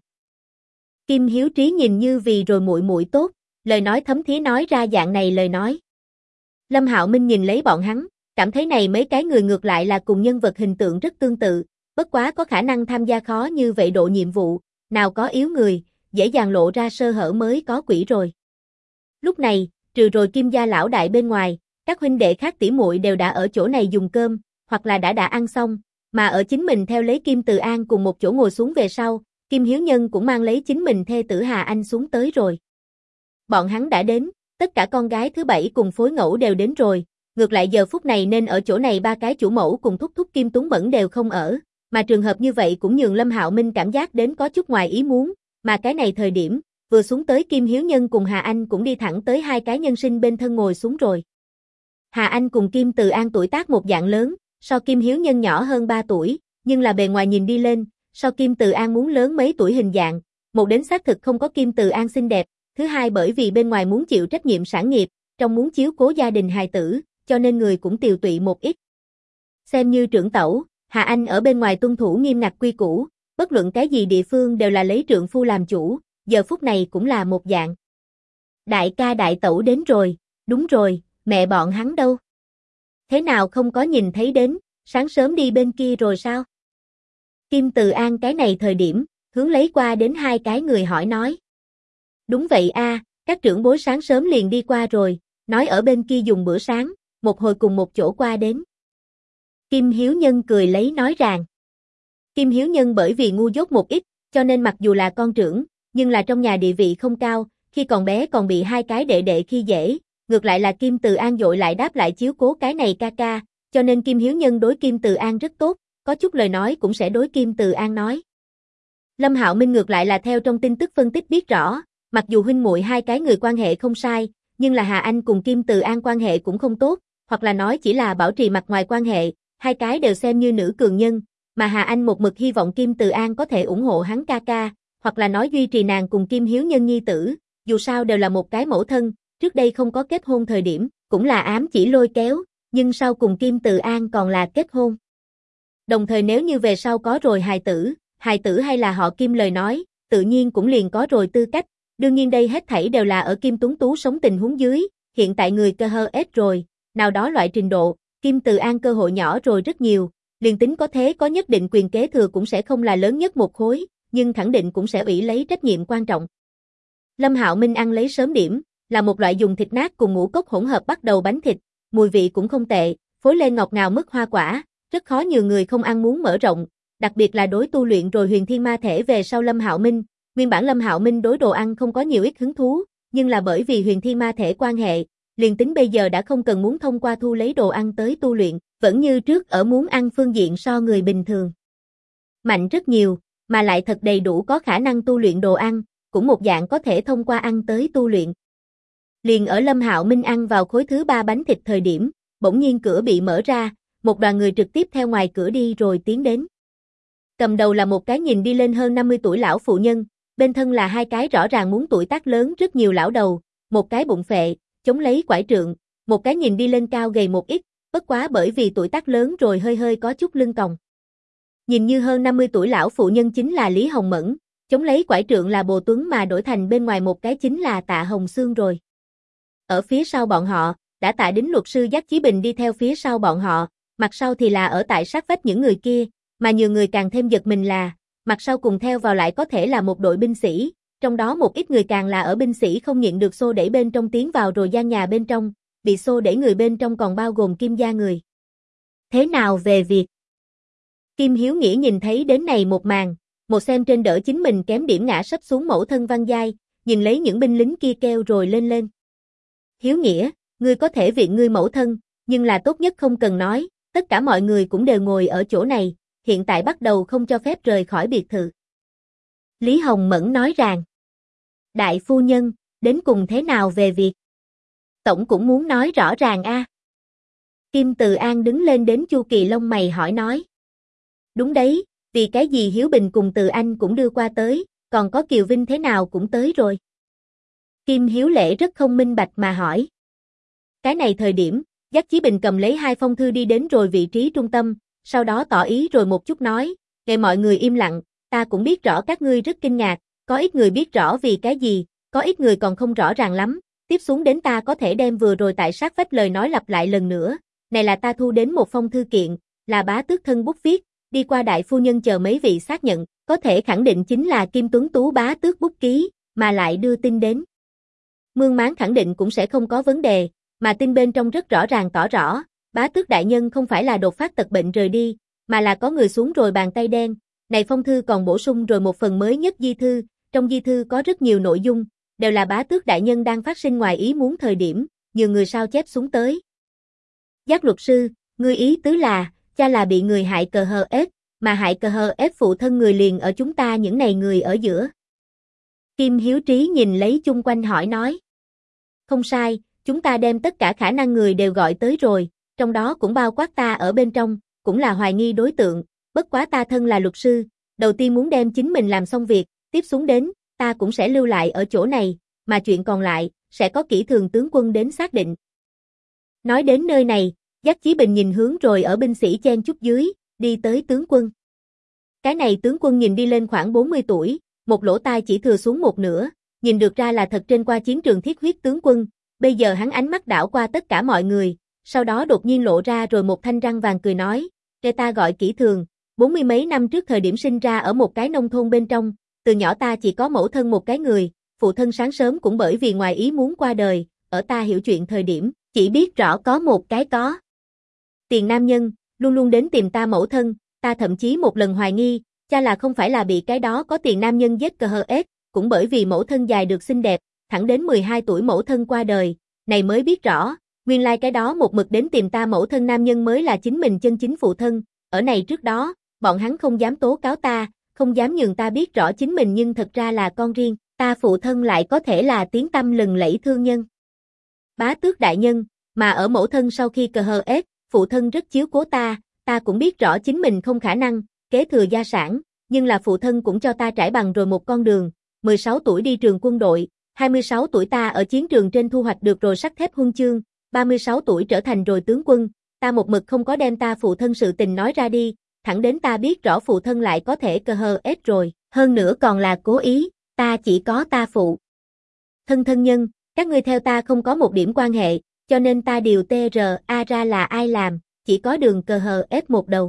Kim Hiếu Trí nhìn như vì rồi muội muội tốt, lời nói thấm thía nói ra dạng này lời nói. Lâm Hạo Minh nhìn lấy bọn hắn, cảm thấy này mấy cái người ngược lại là cùng nhân vật hình tượng rất tương tự, bất quá có khả năng tham gia khó như vậy độ nhiệm vụ, nào có yếu người, dễ dàng lộ ra sơ hở mới có quỷ rồi. Lúc này, trừ rồi Kim gia lão đại bên ngoài, các huynh đệ khác tỷ muội đều đã ở chỗ này dùng cơm, hoặc là đã ăn xong, mà ở chính mình theo lấy Kim Từ An cùng một chỗ ngồi xuống về sau, Kim Hiếu Nhân cũng mang lấy chính mình thê tử Hà Anh xuống tới rồi. Bọn hắn đã đến, tất cả con gái thứ bảy cùng phối ngẫu đều đến rồi, ngược lại giờ phút này nên ở chỗ này ba cái chủ mẫu cùng thúc thúc Kim Tuấn Bẩn đều không ở, mà trường hợp như vậy cũng nhường Lâm Hạo Minh cảm giác đến có chút ngoài ý muốn, mà cái này thời điểm, vừa xuống tới Kim Hiếu Nhân cùng Hà Anh cũng đi thẳng tới hai cái nhân sinh bên thân ngồi xuống rồi. Hà Anh cùng Kim Từ An tuổi tác một dạng lớn, so Kim Hiếu Nhân nhỏ hơn 3 tuổi, nhưng là bề ngoài nhìn đi lên, so Kim Từ An muốn lớn mấy tuổi hình dạng, một đến xác thực không có Kim Từ An xinh đẹp, thứ hai bởi vì bên ngoài muốn chịu trách nhiệm sản nghiệp, trong muốn chiếu cố gia đình hài tử, cho nên người cũng tiều tụy một ít. Xem như trưởng tẩu, Hà Anh ở bên ngoài tuân thủ nghiêm ngặt quy củ, bất luận cái gì địa phương đều là lấy trượng phu làm chủ, giờ phút này cũng là một dạng. "Đại ca đại tẩu đến rồi, đúng rồi, mẹ bọn hắn đâu? Thế nào không có nhìn thấy đến, sáng sớm đi bên kia rồi sao?" Kim Từ An cái này thời điểm, hướng lấy qua đến hai cái người hỏi nói. "Đúng vậy a, các trưởng bối sáng sớm liền đi qua rồi, nói ở bên kia dùng bữa sáng, một hồi cùng một chỗ qua đến." Kim Hiếu Nhân cười lấy nói rằng. Kim Hiếu Nhân bởi vì ngu dốt một ít, cho nên mặc dù là con trưởng, nhưng là trong nhà địa vị không cao, khi còn bé còn bị hai cái đệ đệ khi dễ, ngược lại là Kim Từ An dội lại đáp lại chiếu cố cái này ca ca, cho nên Kim Hiếu Nhân đối Kim Từ An rất tốt, có chút lời nói cũng sẽ đối Kim Từ An nói. Lâm Hạo Minh ngược lại là theo trong tin tức phân tích biết rõ, mặc dù huynh muội hai cái người quan hệ không sai, nhưng là Hà Anh cùng Kim Từ An quan hệ cũng không tốt, hoặc là nói chỉ là bảo trì mặt ngoài quan hệ, hai cái đều xem như nữ cường nhân, mà Hà Anh một mực hy vọng Kim Từ An có thể ủng hộ hắn ca ca, hoặc là nói duy trì nàng cùng Kim Hiếu Nhân nhi tử, dù sao đều là một cái mẫu thân, trước đây không có kết hôn thời điểm, cũng là ám chỉ lôi kéo, nhưng sau cùng Kim Từ An còn là kết hôn. Đồng thời nếu như về sau có rồi hài tử hay là họ Kim lời nói, tự nhiên cũng liền có rồi tư cách, đương nhiên đây hết thảy đều là ở Kim Tuấn Tú sống tình huống dưới, hiện tại người cơ hơ ết rồi, nào đó loại trình độ, Kim Từ An cơ hội nhỏ rồi rất nhiều, liền tính có thế có nhất định quyền kế thừa cũng sẽ không là lớn nhất một khối, nhưng khẳng định cũng sẽ ủy lấy trách nhiệm quan trọng. Lâm Hạo Minh ăn lấy sớm điểm, là một loại dùng thịt nát cùng ngũ cốc hỗn hợp bắt đầu bánh thịt, mùi vị cũng không tệ, phối lên ngọt ngào mứt hoa quả, rất khó nhiều người không ăn muốn mở rộng, đặc biệt là đối tu luyện rồi huyền thiên ma thể về sau Lâm Hạo Minh, nguyên bản Lâm Hạo Minh đối đồ ăn không có nhiều ít hứng thú, nhưng là bởi vì huyền thiên ma thể quan hệ, liền tính bây giờ đã không cần muốn thông qua thu lấy đồ ăn tới tu luyện, Vẫn như trước ở muốn ăn phương diện so người bình thường mạnh rất nhiều, mà lại thật đầy đủ có khả năng tu luyện đồ ăn, cũng một dạng có thể thông qua ăn tới tu luyện. Liền ở Lâm Hạo Minh ăn vào khối thứ 3 bánh thịt thời điểm, bỗng nhiên cửa bị mở ra, một đoàn người trực tiếp theo ngoài cửa đi rồi tiến đến. Cầm đầu là một cái nhìn đi lên hơn 50 tuổi lão phụ nhân, bên thân là hai cái rõ ràng muốn tuổi tác lớn rất nhiều lão đầu, một cái bụng phệ, chống lấy quải trượng, một cái nhìn đi lên cao gầy một ít, bất quá bởi vì tuổi tác lớn rồi hơi hơi có chút lưng còng. Nhìn như hơn 50 tuổi lão phụ nhân chính là Lý Hồng Mẫn, chống lấy quải trượng là Bồ Tuấn mà đổi thành bên ngoài một cái chính là Tạ Hồng Xương rồi. Ở phía sau bọn họ, đã Tạ Đính luật sư dắt Chí Bình đi theo phía sau bọn họ, mặt sau thì là ở tại sát vách những người kia, mà nhiều người càng thêm giật mình là, mặt sau cùng theo vào lại có thể là một đội binh sĩ, trong đó một ít người càng là ở binh sĩ không nhịn được xô đẩy bên trong tiến vào rồi gian nhà bên trong, bị xô đẩy người bên trong còn bao gồm Kim gia người. Thế nào về việc? Kim Hiếu Nghĩa nhìn thấy đến này một màn, một xem trên đỡ chính mình kém điểm ngã sấp xuống mẫu thân Văn Giai, nhìn lấy những binh lính kia kêu rồi lên lên. Hiếu Nghĩa, ngươi có thể viện ngươi mẫu thân, nhưng là tốt nhất không cần nói, tất cả mọi người cũng đều ngồi ở chỗ này, hiện tại bắt đầu không cho phép rời khỏi biệt thự. Lý Hồng Mẫn nói rằng, đại phu nhân, đến cùng thế nào về việc? Tổng cũng muốn nói rõ ràng a. Kim Từ An đứng lên đến Chu Kỳ lông mày hỏi nói. Đúng đấy, vì cái gì Hiếu Bình cùng Từ Anh cũng đưa qua tới, còn có Kiều Vinh thế nào cũng tới rồi. Kim Hiếu Lễ rất không minh bạch mà hỏi. Cái này thời điểm, dắt Chí Bình cầm lấy hai phong thư đi đến rồi vị trí trung tâm, sau đó tỏ ý rồi một chút nói, để mọi người im lặng, ta cũng biết rõ các ngươi rất kinh ngạc, có ít người biết rõ vì cái gì, có ít người còn không rõ ràng lắm, tiếp xuống đến ta có thể đem vừa rồi tại sát vách lời nói lặp lại lần nữa, này là ta thu đến một phong thư kiện, là bá tước thân bút viết, đi qua đại phu nhân chờ mấy vị xác nhận, có thể khẳng định chính là Kim Tuấn Tú bá tước bút ký, mà lại đưa tin đến. Mương Máng khẳng định cũng sẽ không có vấn đề, mà tin bên trong rất rõ ràng tỏ rõ, bá tước đại nhân không phải là đột phát tật bệnh rời đi, mà là có người xuống rồi bàn tay đen. Này phong thư còn bổ sung rồi một phần mới nhất di thư, trong di thư có rất nhiều nội dung, đều là bá tước đại nhân đang phát sinh ngoài ý muốn thời điểm, nhiều người sao chép xuống tới. Giác luật sư, ngươi ý tứ là, cha là bị người hại cờ hờ ép, mà hại cờ hờ ép phụ thân người liền ở chúng ta những này người ở giữa. Kim Hiếu Trí nhìn lấy chung quanh hỏi nói. Không sai, chúng ta đem tất cả khả năng người đều gọi tới rồi, trong đó cũng bao quát ta ở bên trong, cũng là hoài nghi đối tượng, bất quá ta thân là luật sư, đầu tiên muốn đem chính mình làm xong việc, tiếp xuống đến, ta cũng sẽ lưu lại ở chỗ này, mà chuyện còn lại, sẽ có kỹ thường tướng quân đến xác định. Nói đến nơi này, Dắt Chí Bình nhìn hướng rồi ở binh sĩ chen chút dưới, đi tới tướng quân. Cái này tướng quân nhìn đi lên khoảng 40 tuổi, một lỗ tai chỉ thừa xuống một nửa, nhìn được ra là thật trên qua chiến trường thiết huyết tướng quân, bây giờ hắn ánh mắt đảo qua tất cả mọi người, sau đó đột nhiên lộ ra rồi một thanh răng vàng cười nói, để ta gọi kỹ thường, 40 mấy năm trước thời điểm sinh ra ở một cái nông thôn bên trong, từ nhỏ ta chỉ có mẫu thân một cái người, phụ thân sáng sớm cũng bởi vì ngoài ý muốn qua đời, ở ta hiểu chuyện thời điểm, chỉ biết rõ có một cái có tiền nam nhân, luôn luôn đến tìm ta mẫu thân, ta thậm chí một lần hoài nghi, cha là không phải là bị cái đó có tiền nam nhân giết cờ hờ ép, cũng bởi vì mẫu thân dài được xinh đẹp, thẳng đến 12 tuổi mẫu thân qua đời, này mới biết rõ, nguyên lai cái đó một mực đến tìm ta mẫu thân nam nhân mới là chính mình chân chính phụ thân, ở này trước đó, bọn hắn không dám tố cáo ta, không dám nhường ta biết rõ chính mình nhưng thật ra là con riêng, ta phụ thân lại có thể là tiếng tăm lừng lẫy thương nhân. Bá tước đại nhân, mà ở mẫu thân sau khi cờ hờ ép, phụ thân rất chiếu cố ta cũng biết rõ chính mình không khả năng kế thừa gia sản, nhưng là phụ thân cũng cho ta trải bằng rồi một con đường, 16 tuổi đi trường quân đội, 26 tuổi ta ở chiến trường trên thu hoạch được rồi sắt thép huân chương, 36 tuổi trở thành rồi tướng quân, ta một mực không có đem ta phụ thân sự tình nói ra đi, thẳng đến ta biết rõ phụ thân lại có thể cờ hờ ép rồi, hơn nữa còn là cố ý, ta chỉ có ta phụ thân nhân, các ngươi theo ta không có một điểm quan hệ, cho nên ta điều TRA ra là ai làm, chỉ có đường cờ hờ ép một đầu.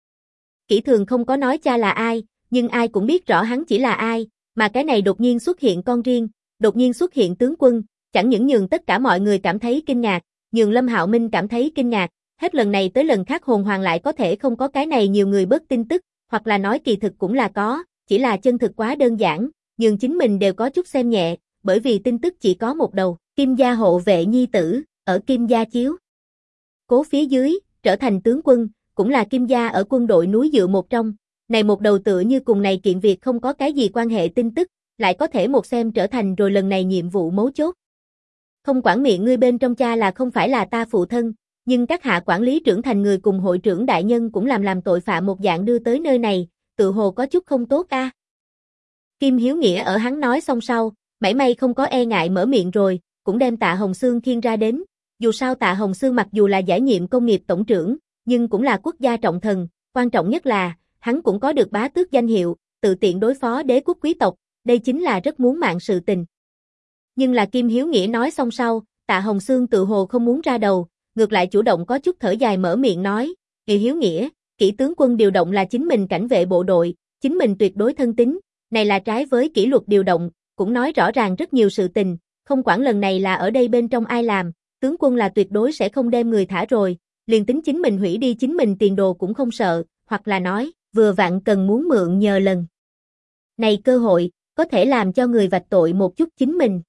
Kỷ thường không có nói cha là ai, nhưng ai cũng biết rõ hắn chỉ là ai, mà cái này đột nhiên xuất hiện con riêng, đột nhiên xuất hiện tướng quân, chẳng những nhường tất cả mọi người cảm thấy kinh ngạc, nhường Lâm Hạo Minh cảm thấy kinh ngạc, hết lần này tới lần khác hồn hoàng lại có thể không có cái này nhiều người bớt tin tức, hoặc là nói kỳ thực cũng là có, chỉ là chân thực quá đơn giản, nhường chính mình đều có chút xem nhẹ, bởi vì tin tức chỉ có một đầu, Kim gia hộ vệ nhi tử, ở Kim gia chiếu. Cố phía dưới, trở thành tướng quân, cũng là Kim gia ở quân đội núi Dựa một trong. Này một đầu tựa như cùng này kiện việc không có cái gì quan hệ tin tức, lại có thể một xem trở thành rồi lần này nhiệm vụ mấu chốt. Không quản miệng ngươi bên trong cha là không phải là ta phụ thân, nhưng các hạ quản lý trưởng thành người cùng hội trưởng đại nhân cũng làm tội phạm một dạng đưa tới nơi này, tự hồ có chút không tốt a. Kim Hiếu Nghĩa ở hắn nói xong sau, mảy may không có e ngại mở miệng rồi, cũng đem Tạ Hồng Xương khiêng ra đến. Dù sao Tạ Hồng Xương mặc dù là giải nhiệm công nghiệp tổng trưởng, nhưng cũng là quốc gia trọng thần, quan trọng nhất là, hắn cũng có được bá tước danh hiệu, tự tiện đối phó đế quốc quý tộc, đây chính là rất muốn mạng sự tình. Nhưng là Kim Hiếu Nghĩa nói xong sau, Tạ Hồng Xương tự hồ không muốn ra đầu, ngược lại chủ động có chút thở dài mở miệng nói, Hiếu Nghĩa, kỷ tướng quân điều động là chính mình cảnh vệ bộ đội, chính mình tuyệt đối thân tín, này là trái với kỷ luật điều động, cũng nói rõ ràng rất nhiều sự tình, không quản lần này là ở đây bên trong ai làm, tướng quân là tuyệt đối sẽ không đem người thả rồi, liền tính chính mình hủy đi chính mình tiền đồ cũng không sợ, hoặc là nói, vừa vặn cần muốn mượn nhờ lần này cơ hội, có thể làm cho người vạch tội một chút chính mình.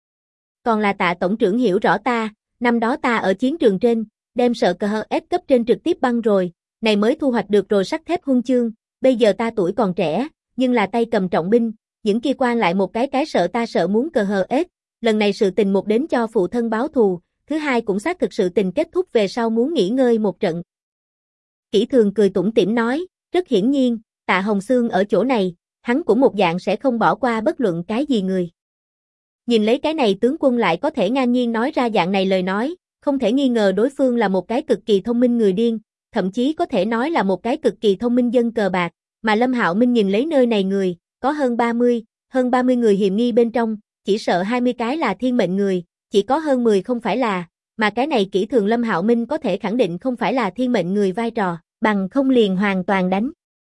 Còn là Tạ tổng trưởng hiểu rõ ta, năm đó ta ở chiến trường trên, đem sợ cờ hờ ép cấp trên trực tiếp băng rồi, này mới thu hoạch được rồi sắt thép huân chương, bây giờ ta tuổi còn trẻ, nhưng là tay cầm trọng binh, những kia quan lại một cái sợ ta sợ muốn cờ hờ ép, lần này sự tình một đến cho phụ thân báo thù, thứ hai cũng xác thực sự tình kết thúc về sau muốn nghỉ ngơi một trận. Kỷ Thường cười tủm tỉm nói, rất hiển nhiên, Tạ Hồng Xương ở chỗ này, hắn cũng một dạng sẽ không bỏ qua bất luận cái gì người. Nhìn lấy cái này tướng quân lại có thể ngang nhiên nói ra dạng này lời nói, không thể nghi ngờ đối phương là một cái cực kỳ thông minh người điên, thậm chí có thể nói là một cái cực kỳ thông minh dân cờ bạc, mà Lâm Hạo Minh nhìn lấy nơi này người, có hơn 30 người hiểm nghi bên trong, chỉ sợ 20 cái là thiên mệnh người, chỉ có hơn 10 không phải là, mà cái này Kỷ Thường Lâm Hạo Minh có thể khẳng định không phải là thiên mệnh người vai trò, bằng không liền hoàn toàn đánh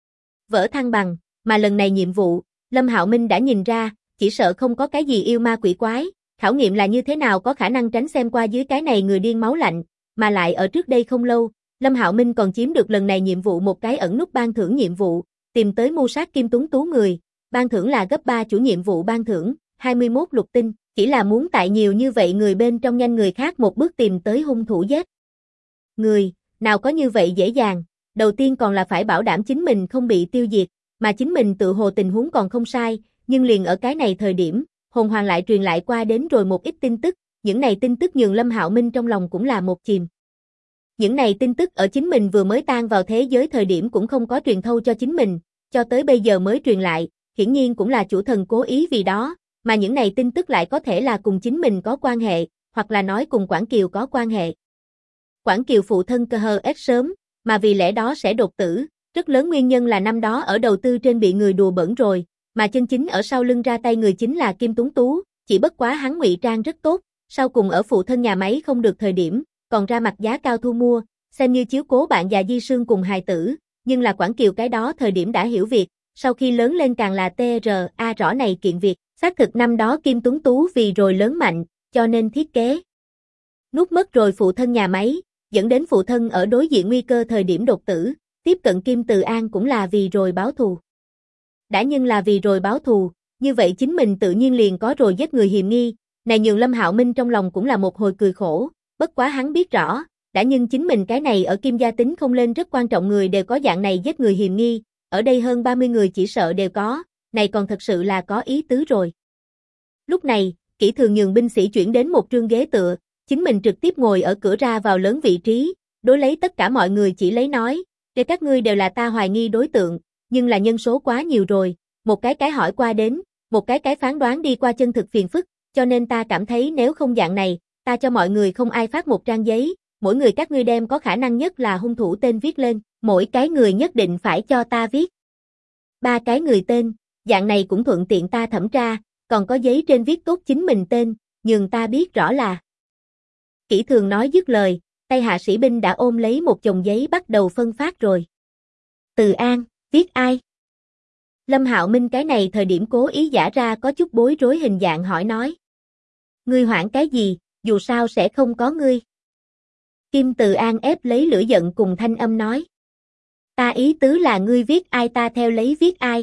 vỡ thăng bằng, mà lần này nhiệm vụ, Lâm Hạo Minh đã nhìn ra, chỉ sợ không có cái gì yêu ma quỷ quái, khảo nghiệm là như thế nào có khả năng tránh xem qua dưới cái này người điên máu lạnh, mà lại ở trước đây không lâu, Lâm Hạo Minh còn chiếm được lần này nhiệm vụ một cái ẩn nút ban thưởng nhiệm vụ, tìm tới mưu sát Kim Tuấn Tú người, ban thưởng là gấp 3 chủ nhiệm vụ ban thưởng, 21 lục tinh, chỉ là muốn tại nhiều như vậy người bên trong nhanh người khác một bước tìm tới hung thủ giết. Người, nào có như vậy dễ dàng, đầu tiên còn là phải bảo đảm chính mình không bị tiêu diệt, mà chính mình tự hồ tình huống còn không sai, nhưng liền ở cái này thời điểm, hồn hoàng lại truyền lại qua đến rồi một ít tin tức, những này tin tức nhường Lâm Hạo Minh trong lòng cũng là một chìm. Những này tin tức ở chính mình vừa mới tan vào thế giới thời điểm cũng không có truyền thâu cho chính mình, cho tới bây giờ mới truyền lại, hiển nhiên cũng là chủ thần cố ý vì đó, mà những này tin tức lại có thể là cùng chính mình có quan hệ, hoặc là nói cùng Quảng Kiều có quan hệ. Quảng Kiều phụ thân cơ hờ ép sớm, mà vì lẽ đó sẽ đột tử, rất lớn nguyên nhân là năm đó ở đầu tư trên bị người đùa bỡn rồi, mà chân chính ở sau lưng ra tay người chính là Kim Tuấn Tú, chỉ bất quá hắn ngụy trang rất tốt, sau cùng ở phụ thân nhà máy không được thời điểm, còn ra mặt giá cao thu mua, xem như chiếu cố bạn già Di Sương cùng hài tử, nhưng là Quảng Kiều cái đó thời điểm đã hiểu việc, sau khi lớn lên càng là TRA rõ này kiện việc, xác thực năm đó Kim Tuấn Tú vì rồi lớn mạnh, cho nên thiết kế nuốt mất rồi phụ thân nhà máy, dẫn đến phụ thân ở đối diện nguy cơ thời điểm đột tử, tiếp cận Kim Từ An cũng là vì rồi báo thù. Đã nhưng là vì rồi báo thù, như vậy chính mình tự nhiên liền có rồi giết người hiềm nghi, này nhường Lâm Hạo Minh trong lòng cũng là một hồi cười khổ, bất quá hắn biết rõ, đã nhưng chính mình cái này ở Kim gia tính không lên rất quan trọng người đều có dạng này giết người hiềm nghi, ở đây hơn 30 người chỉ sợ đều có, này còn thật sự là có ý tứ rồi. Lúc này, Kỷ Thường nhường binh sĩ chuyển đến một trương ghế tựa, chính mình trực tiếp ngồi ở cửa ra vào lớn vị trí, đối lấy tất cả mọi người chỉ lấy nói, để các ngươi đều là ta hoài nghi đối tượng, nhưng là nhân số quá nhiều rồi, một cái hỏi qua đến, một cái phán đoán đi qua chân thực phiền phức, cho nên ta cảm thấy nếu không dạng này, ta cho mọi người không ai phát một trang giấy, mỗi người các ngươi đem có khả năng nhất là hung thủ tên viết lên, mỗi cái người nhất định phải cho ta viết 3 cái người tên, dạng này cũng thuận tiện ta thẩm tra, còn có giấy trên viết tốt chính mình tên, nhường ta biết rõ là. Kỷ Thường nói dứt lời, tay hạ sĩ binh đã ôm lấy một chồng giấy bắt đầu phân phát rồi. Từ An, viết ai? Lâm Hạo Minh cái này thời điểm cố ý giả ra có chút bối rối hình dạng hỏi nói. Ngươi hoảng cái gì, dù sao sẽ không có ngươi. Kim Từ An ép lấy lửa giận cùng thanh âm nói. Ta ý tứ là ngươi viết ai ta theo lấy viết ai.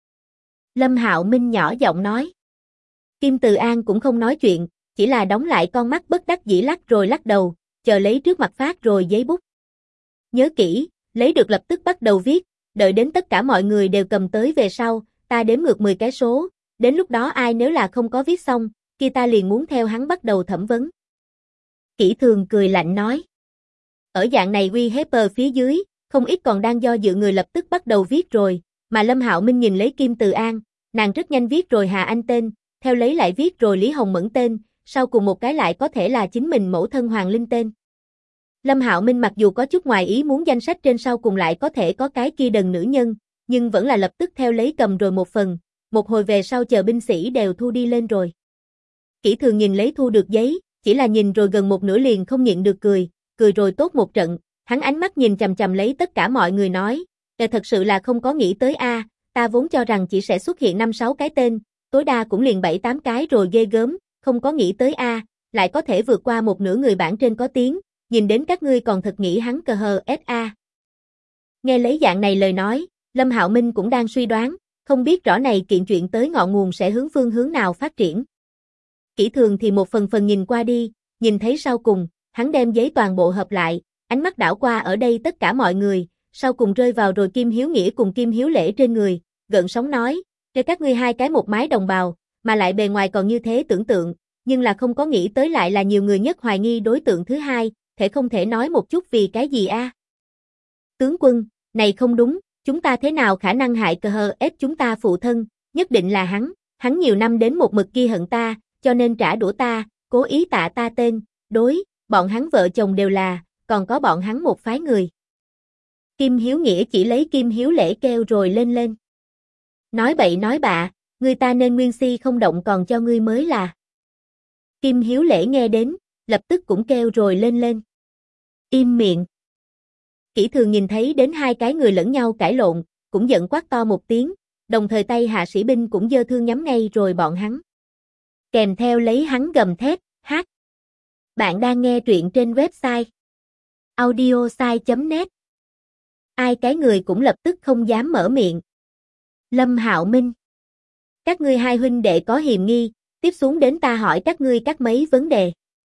Lâm Hạo Minh nhỏ giọng nói. Kim Từ An cũng không nói chuyện, chỉ là đóng lại con mắt bất đắc dĩ lắc rồi lắc đầu, chờ lấy trước mặt phát rồi giấy bút. Nhớ kỹ, lấy được lập tức bắt đầu viết, đợi đến tất cả mọi người đều cầm tới về sau, ta đếm ngược 10 cái số, đến lúc đó ai nếu là không có viết xong, kia ta liền muốn theo hắn bắt đầu thẩm vấn. Kỷ Thường cười lạnh nói. Ở dạng này uy hiếp phía dưới, không ít còn đang do dự người lập tức bắt đầu viết rồi, mà Lâm Hạo Minh nhìn lấy Kim Từ An, nàng rất nhanh viết rồi Hà Anh tên, theo lấy lại viết rồi Lý Hồng Mẫn tên, sau cùng một cái lại có thể là chính mình mẫu thân Hoàng Linh tên. Lâm Hạo Minh mặc dù có chút ngoài ý muốn danh sách trên sau cùng lại có thể có cái kia đần nữ nhân, nhưng vẫn là lập tức theo lấy cầm rồi một phần, một hồi về sau chờ binh sĩ đều thu đi lên rồi. Kỷ Thường nhìn lấy thu được giấy, chỉ là nhìn rồi gần một nửa liền không nhịn được cười rồi tốt một trận, hắn ánh mắt nhìn chằm chằm lấy tất cả mọi người nói, thật sự là không có nghĩ tới a, ta vốn cho rằng chỉ sẽ xuất hiện 5-6 cái tên, tối đa cũng liền 7-8 cái rồi ghê gớm, không có nghĩ tới a, lại có thể vượt qua một nửa người bản trên có tiếng, nhìn đến các ngươi còn thật nghĩ hắn cờ hờ SA. Nghe lấy dạng này lời nói, Lâm Hạo Minh cũng đang suy đoán, không biết rõ này kiện chuyện tới ngọn nguồn sẽ hướng phương hướng nào phát triển. Kỷ Thường thì một phần phần nhìn qua đi, nhìn thấy sau cùng, hắn đem giấy toàn bộ hợp lại, ánh mắt đảo qua ở đây tất cả mọi người, sau cùng rơi vào rồi Kim Hiếu Nghĩa cùng Kim Hiếu Lễ trên người, gợn sóng nói, cho các ngươi hai cái một mái đồng bào, mà lại bề ngoài còn như thế tưởng tượng, nhưng là không có nghĩ tới lại là nhiều người nhất hoài nghi đối tượng thứ hai, thể không thể nói một chút vì cái gì a? Tướng quân, này không đúng, chúng ta thế nào khả năng hại cờ hờ ép chúng ta phụ thân, nhất định là hắn nhiều năm đến một mực ghi hận ta, cho nên trả đũa ta, cố ý tạ ta tên, đối, bọn hắn vợ chồng đều là, còn có bọn hắn một phái người. Kim Hiếu Nghĩa chỉ lấy Kim Hiếu Lễ kêu rồi lên. Nói bậy nói bạ, người ta nên nguyên si không động còn cho ngươi mới là. Kim Hiếu Lễ nghe đến, lập tức cũng kêu rồi lên. Im miệng. Kỷ Thường nhìn thấy đến hai cái người lẫn nhau cãi lộn, cũng giận quát to một tiếng, đồng thời tay hạ sĩ binh cũng giơ thương nhắm ngay rồi bọn hắn. Kèm theo lấy hắn gầm thét, hát. Bạn đang nghe truyện trên website audiosai.net. Ai cái người cũng lập tức không dám mở miệng. Lâm Hạo Minh. Các ngươi hai huynh đệ có hiềm nghi, tiếp xuống đến ta hỏi các ngươi các mấy vấn đề.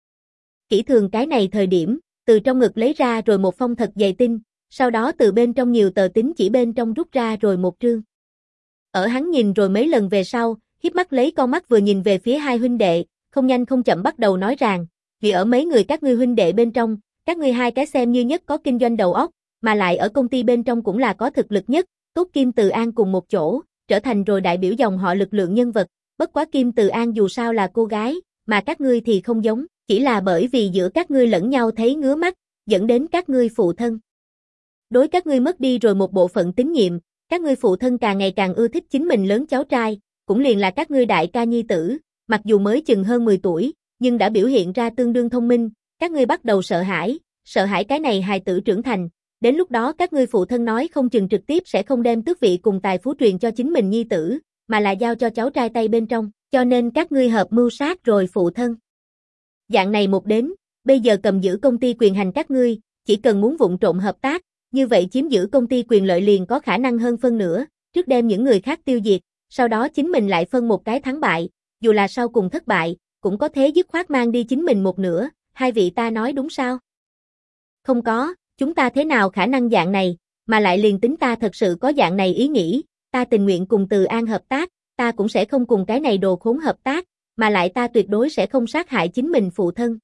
Kỷ Thường cái này thời điểm, từ trong ngực lấy ra rồi một phong thật dày tin, sau đó từ bên trong nhiều tờ tín chỉ bên trong rút ra rồi một trương. Ở hắn nhìn rồi mấy lần về sau, híp mắt lấy con mắt vừa nhìn về phía hai huynh đệ, không nhanh không chậm bắt đầu nói rằng, vì ở mấy người các ngươi huynh đệ bên trong, các ngươi hai cái xem như nhất có kinh doanh đầu óc, mà lại ở công ty bên trong cũng là có thực lực nhất, tốt Kim Từ An cùng một chỗ, trở thành rồi đại biểu dòng họ lực lượng nhân vật, bất quá Kim Từ An dù sao là cô gái, mà các ngươi thì không giống, chỉ là bởi vì giữa các ngươi lẫn nhau thấy ngứa mắt, dẫn đến các ngươi phụ thân. Đối các ngươi mất đi rồi một bộ phận tín nhiệm, các ngươi phụ thân càng ngày càng ưa thích chính mình lớn cháu trai, cũng liền là các ngươi đại ca nhi tử, mặc dù mới chừng hơn 10 tuổi, nhưng đã biểu hiện ra tương đương thông minh, các ngươi bắt đầu sợ hãi cái này hài tử trưởng thành, đến lúc đó các ngươi phụ thân nói không chừng trực tiếp sẽ không đem tước vị cùng tài phú truyền cho chính mình nhi tử, mà là giao cho cháu trai tay bên trong, cho nên các ngươi hợp mưu sát rồi phụ thân. Dạng này một đến, bây giờ cầm giữ công ty quyền hành các ngươi, chỉ cần muốn vụng trộm hợp tác, như vậy chiếm giữ công ty quyền lợi liền có khả năng hơn phân nửa, trước đem những người khác tiêu diệt, sau đó chính mình lại phân một cái thắng bại, dù là sau cùng thất bại, cũng có thế dứt khoát mang đi chính mình một nửa, hai vị ta nói đúng sao? Không có, chúng ta thế nào khả năng dạng này, mà lại liền tính ta thật sự có dạng này ý nghĩ, ta tình nguyện cùng Từ An hợp tác, ta cũng sẽ không cùng cái này đồ khốn hợp tác, mà lại ta tuyệt đối sẽ không sát hại chính mình phụ thân.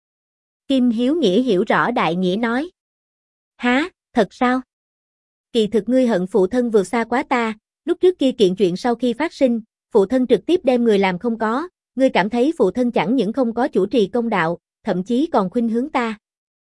Kim Hiếu Nghĩa hiểu rõ đại nghĩa nói. Hả, thật sao? Kỳ thực ngươi hận phụ thân vượt xa quá ta, lúc trước kia kiện chuyện sau khi phát sinh, phụ thân trực tiếp đem người làm không có, ngươi cảm thấy phụ thân chẳng những không có chủ trì công đạo, thậm chí còn khuynh hướng ta.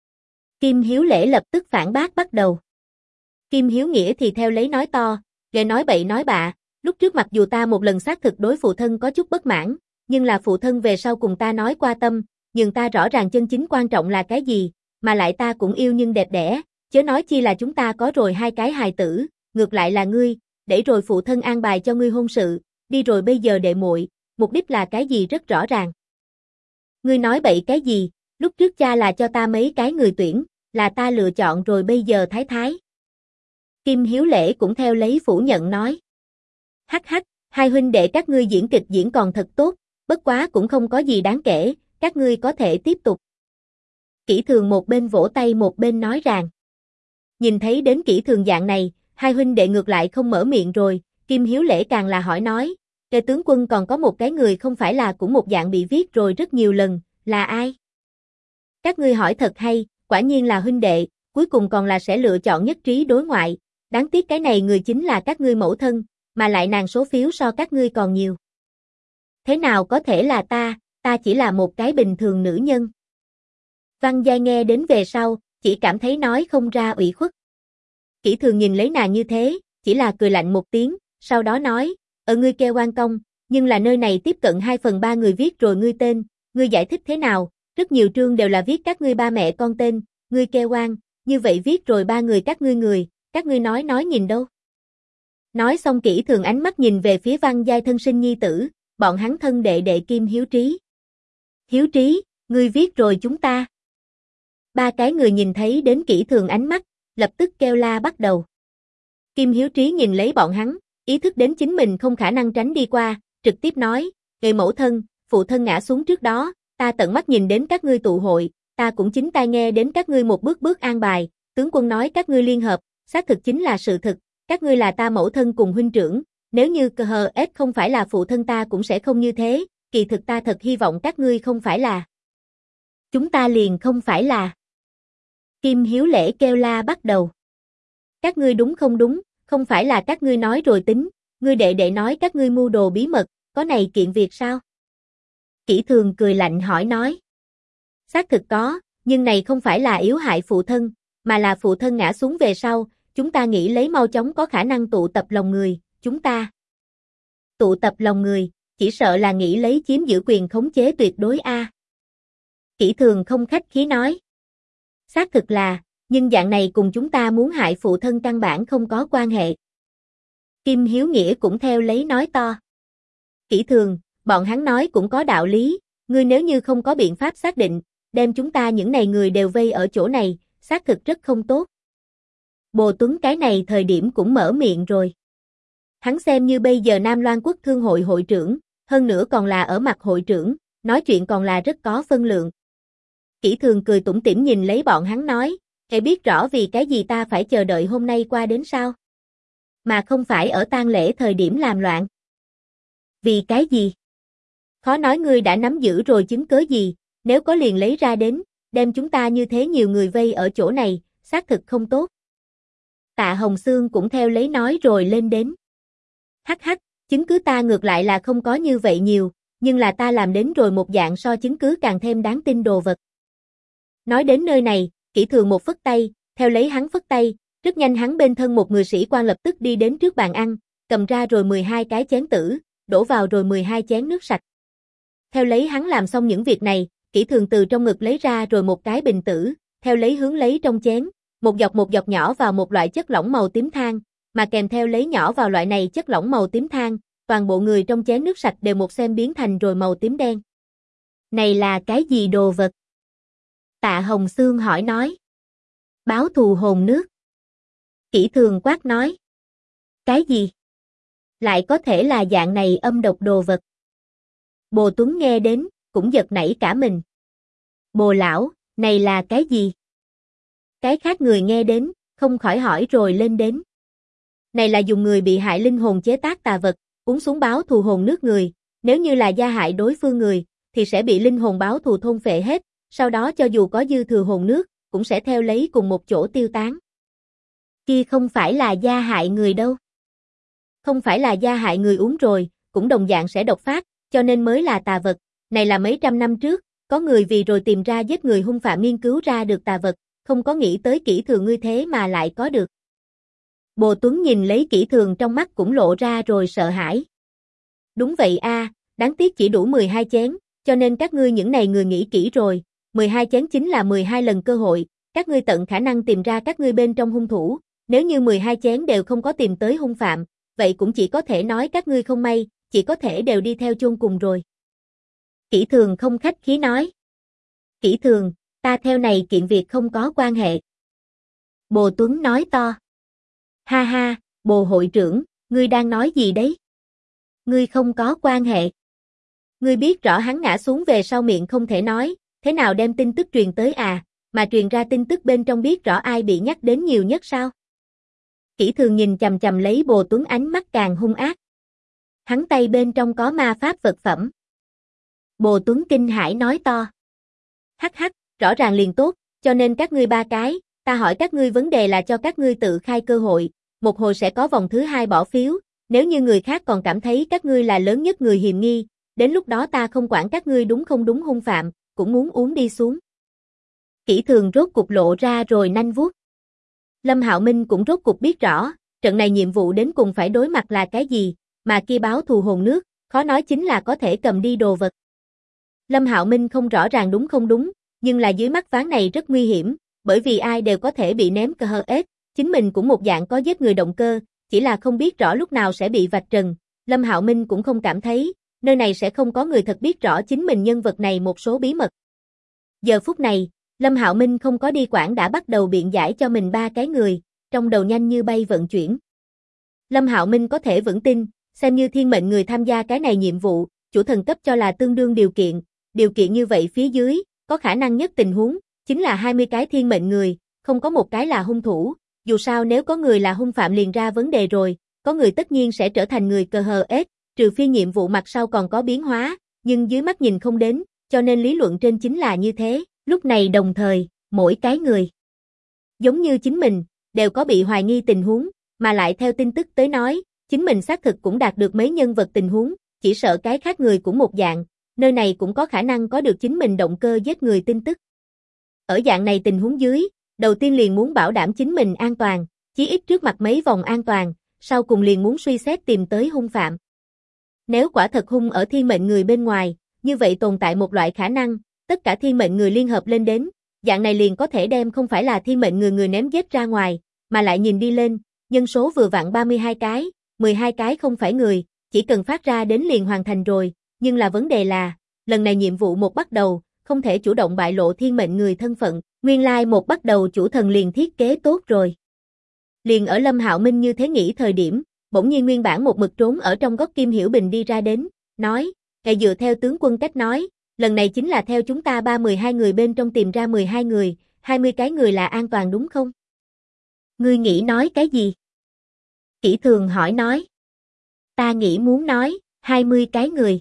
Kim Hiếu Lễ lập tức phản bác bắt đầu. Kim Hiếu Nghĩa thì theo lấy nói to, ghê nói bậy nói bạ, lúc trước mặc dù ta một lần xác thực đối phụ thân có chút bất mãn, nhưng là phụ thân về sau cùng ta nói qua tâm, nhưng ta rõ ràng chân chính quan trọng là cái gì, mà lại ta cũng yêu nhưng đẹp đẽ, chớ nói chi là chúng ta có rồi hai cái hài tử, ngược lại là ngươi, để rồi phụ thân an bài cho ngươi hôn sự, đi rồi bây giờ đệ muội, mục đích là cái gì rất rõ ràng. Ngươi nói bậy cái gì, lúc trước cha là cho ta mấy cái người tuyển, là ta lựa chọn rồi bây giờ thái thái. Kim Hiếu Lễ cũng theo lấy phủ nhận nói. Hắc hắc, hai huynh đệ các ngươi diễn kịch diễn còn thật tốt, bất quá cũng không có gì đáng kể, các ngươi có thể tiếp tục. Kỷ Thường một bên vỗ tay một bên nói rằng. Nhìn thấy đến Kỷ Thường dạng này, hai huynh đệ ngược lại không mở miệng rồi, Kim Hiếu Lễ càng là hỏi nói, Kê tướng quân còn có một cái người không phải là cũng một dạng bị viết rồi rất nhiều lần, là ai? Các ngươi hỏi thật hay, quả nhiên là huynh đệ, cuối cùng còn là sẽ lựa chọn nhất trí đối ngoại, đáng tiếc cái này người chính là các ngươi mẫu thân, mà lại nàng số phiếu so các ngươi còn nhiều. Thế nào có thể là ta chỉ là một cái bình thường nữ nhân. Văn Giai nghe đến về sau, chỉ cảm thấy nói không ra ủy khuất. Kỷ Thường nhìn lấy nàng như thế, chỉ là cười lạnh một tiếng, sau đó nói, ngươi kêu oan công, nhưng là nơi này tiếp cận 2/3 người viết rồi ngươi tên, ngươi giải thích thế nào, rất nhiều trương đều là viết các ngươi ba mẹ con tên, ngươi kêu oan, như vậy viết rồi ba người, các ngươi nói nhìn đâu. Nói xong Kỷ Thường ánh mắt nhìn về phía Văn Giai thân sinh nhi tử, bọn hắn thân đệ đệ Kim Hiếu Trí. Hiếu Trí, ngươi viết rồi chúng ta. Ba cái người nhìn thấy đến Kỷ Thường ánh mắt, lập tức kêu la bắt đầu. Kim Hiếu Trí nhìn lấy bọn hắn, ý thức đến chính mình không khả năng tránh đi qua, trực tiếp nói, người mẫu thân, phụ thân ngã xuống trước đó, ta tận mắt nhìn đến các ngươi tụ hội, ta cũng chính tai nghe đến các ngươi một bước bước an bài, tướng quân nói các ngươi liên hợp, xác thực chính là sự thực, các ngươi là ta mẫu thân cùng huynh trưởng, nếu như KHS không phải là phụ thân ta cũng sẽ không như thế, kỳ thực ta thật hy vọng các ngươi không phải là. Chúng ta liền không phải là. Kim Hiếu Lễ kêu la bắt đầu. Các ngươi đúng, không phải là các ngươi nói rồi tính, ngươi đệ đệ nói các ngươi mưu đồ bí mật, có này kiện việc sao? Kỷ Thường cười lạnh hỏi nói. Xác thực có, nhưng này không phải là yếu hại phụ thân, mà là phụ thân ngã xuống về sau, chúng ta nghĩ lấy mau chóng có khả năng tụ tập lòng người, chúng ta. Tụ tập lòng người, chỉ sợ là nghĩ lấy chiếm giữ quyền khống chế tuyệt đối a. Kỷ Thường không khách khí nói. Xác thực là, nhưng dạng này cùng chúng ta muốn hại phụ thân căn bản không có quan hệ. Kim Hiếu Nghĩa cũng theo lấy nói to. Kỷ Thường, bọn hắn nói cũng có đạo lý, ngươi nếu như không có biện pháp xác định, đem chúng ta những này người đều vây ở chỗ này, xác thực rất không tốt. Bồ Tuấn cái này thời điểm cũng mở miệng rồi. Hắn xem như bây giờ Nam Loan Quốc Thương hội hội trưởng, hơn nữa còn là ở mặt hội trưởng, nói chuyện còn là rất có phân lượng. Kỷ Thường cười tủm tỉm nhìn lấy bọn hắn nói, hãy biết rõ vì cái gì ta phải chờ đợi hôm nay qua đến sao? Mà không phải ở tang lễ thời điểm làm loạn. Vì cái gì? Khó nói ngươi đã nắm giữ rồi chứng cớ gì, nếu có liền lấy ra đến, đem chúng ta như thế nhiều người vây ở chỗ này, xác thực không tốt. Tạ Hồng Xương cũng theo lấy nói rồi lên đến. Hắc hắc, chứng cứ ta ngược lại là không có như vậy nhiều, nhưng là ta làm đến rồi một dạng so chứng cứ càng thêm đáng tin đồ vật. Nói đến nơi này, Kỷ Thường một phất tay, theo lấy hắn phất tay, rất nhanh hắn bên thân một người sĩ quan lập tức đi đến trước bàn ăn, cầm ra rồi 12 cái chén tử, đổ vào rồi 12 chén nước sạch. Theo lấy hắn làm xong những việc này, Kỷ Thường từ trong ngực lấy ra rồi một cái bình tử, theo lấy hướng lấy trong chén, một giọt nhỏ vào một loại chất lỏng màu tím than, mà kèm theo lấy nhỏ vào loại này chất lỏng màu tím than, toàn bộ người trong chén nước sạch đều một xem biến thành rồi màu tím đen. Này là cái gì đồ vật? Tạ Hồng Xương hỏi nói. Báo thù hồn nước. Kỷ Thường quát nói. Cái gì? Lại có thể là dạng này âm độc đồ vật. Bồ Tuấn nghe đến, cũng giật nảy cả mình. Bồ lão, này là cái gì? Cái khác người nghe đến, không khỏi hỏi rồi lên đến. Này là dùng người bị hại linh hồn chế tác tà vật, uống xuống báo thù hồn nước người, nếu như là gia hại đối phương người, thì sẽ bị linh hồn báo thù thôn phệ hết, sau đó cho dù có dư thừa hồn nước, cũng sẽ theo lấy cùng một chỗ tiêu tán. Kia không phải là gia hại người đâu. Không phải là gia hại người uống rồi, cũng đồng dạng sẽ độc phát, cho nên mới là tà vật. Này là mấy trăm năm trước, có người vì rồi tìm ra giết người hung phạm nghiên cứu ra được tà vật, không có nghĩ tới Kỷ Thường ngươi thế mà lại có được. Bồ Tuấn nhìn lấy Kỷ Thường trong mắt cũng lộ ra rồi sợ hãi. Đúng vậy a, đáng tiếc chỉ đủ 12 chén, cho nên các ngươi những này người nghĩ kỹ rồi, 12 chén chính là 12 lần cơ hội, các ngươi tận khả năng tìm ra các ngươi bên trong hung thủ, nếu như 12 chén đều không có tìm tới hung phạm, vậy cũng chỉ có thể nói các ngươi không may, chỉ có thể đều đi theo chôn cùng rồi. Kỷ Thường không khách khí nói. Kỷ Thường, ta theo này kiện việc không có quan hệ. Bồ Tuấn nói to. Ha ha, Bồ hội trưởng, ngươi đang nói gì đấy? Ngươi không có quan hệ. Ngươi biết rõ hắn ngã xuống về sau miệng không thể nói, thế nào đem tin tức truyền tới à, mà truyền ra tin tức bên trong biết rõ ai bị nhắc đến nhiều nhất sao? Kỷ Thường nhìn chằm chằm lấy Bồ Tuấn ánh mắt càng hung ác. Hắn tay bên trong có ma pháp vật phẩm. Bồ Tuấn kinh hãi nói to. Hắc hắc, rõ ràng liền tốt, cho nên các ngươi ba cái, ta hỏi các ngươi vấn đề là cho các ngươi tự khai cơ hội, một hồi sẽ có vòng thứ 2 bỏ phiếu, nếu như người khác còn cảm thấy các ngươi là lớn nhất người hiềm nghi, đến lúc đó ta không quản các ngươi đúng không đúng hung phạm, cũng muốn uống đi xuống. Kỷ Thường rốt cục lộ ra rồi nanh vuốt. Lâm Hạo Minh cũng rốt cục biết rõ, trận này nhiệm vụ đến cùng phải đối mặt là cái gì, mà kia báo thù hồn nước, khó nói chính là có thể cầm đi đồ vật. Lâm Hạo Minh không rõ ràng đúng không đúng, nhưng là dưới mắt ván này rất nguy hiểm, bởi vì ai đều có thể bị ném cơ hờ ếch, chính mình cũng một dạng có giết người động cơ, chỉ là không biết rõ lúc nào sẽ bị vạch trần. Lâm Hạo Minh cũng không cảm thấy, nơi này sẽ không có người thật biết rõ chính mình nhân vật này một số bí mật. Giờ phút này, Lâm Hạo Minh không có đi quản đã bắt đầu biện giải cho mình ba cái người, trong đầu nhanh như bay vận chuyển. Lâm Hạo Minh có thể vững tin, xem như thiên mệnh người tham gia cái này nhiệm vụ, chủ thần cấp cho là tương đương điều kiện như vậy phía dưới, có khả năng nhất tình huống, chính là 20 cái thiên mệnh người, không có một cái là hung thủ, dù sao nếu có người là hung phạm liền ra vấn đề rồi, có người tất nhiên sẽ trở thành người cờ hờ ếch, trừ phi nhiệm vụ mặt sau còn có biến hóa, nhưng dưới mắt nhìn không đến, cho nên lý luận trên chính là như thế, lúc này đồng thời, mỗi cái người, giống như chính mình, đều có bị hoài nghi tình huống, mà lại theo tin tức tới nói, chính mình xác thực cũng đạt được mấy nhân vật tình huống, chỉ sợ cái khác người cũng một dạng, nơi này cũng có khả năng có được chính mình động cơ giết người tin tức. Ở dạng này tình huống dưới, đầu tiên liền muốn bảo đảm chính mình an toàn, chí ít trước mặt mấy vòng an toàn, sau cùng liền muốn suy xét tìm tới hung phạm. Nếu quả thật hung ở thiên mệnh người bên ngoài, như vậy tồn tại một loại khả năng, tất cả thiên mệnh người liên hợp lên đến, dạng này liền có thể đem không phải là thiên mệnh người ném giết ra ngoài, mà lại nhìn đi lên, nhân số vừa vặn 32 cái, 12 cái không phải người, chỉ cần phát ra đến liền hoàn thành rồi, nhưng là vấn đề là, lần này nhiệm vụ một bắt đầu, không thể chủ động bại lộ thiên mệnh người thân phận, nguyên lai một bắt đầu chủ thần liền thiết kế tốt rồi. Liền ở Lâm Hạo Minh như thế nghĩ thời điểm, bỗng nhiên nguyên bản một mực trốn ở trong góc Kim Hiểu Bình đi ra đến, nói, ngài dựa theo tướng quân cách nói, lần này chính là theo chúng ta 12 người bên trong tìm ra 12 người, 20 cái người là an toàn đúng không? Ngươi nghĩ nói cái gì? Kỷ Thường hỏi nói. Ta nghĩ muốn nói, 20 cái người.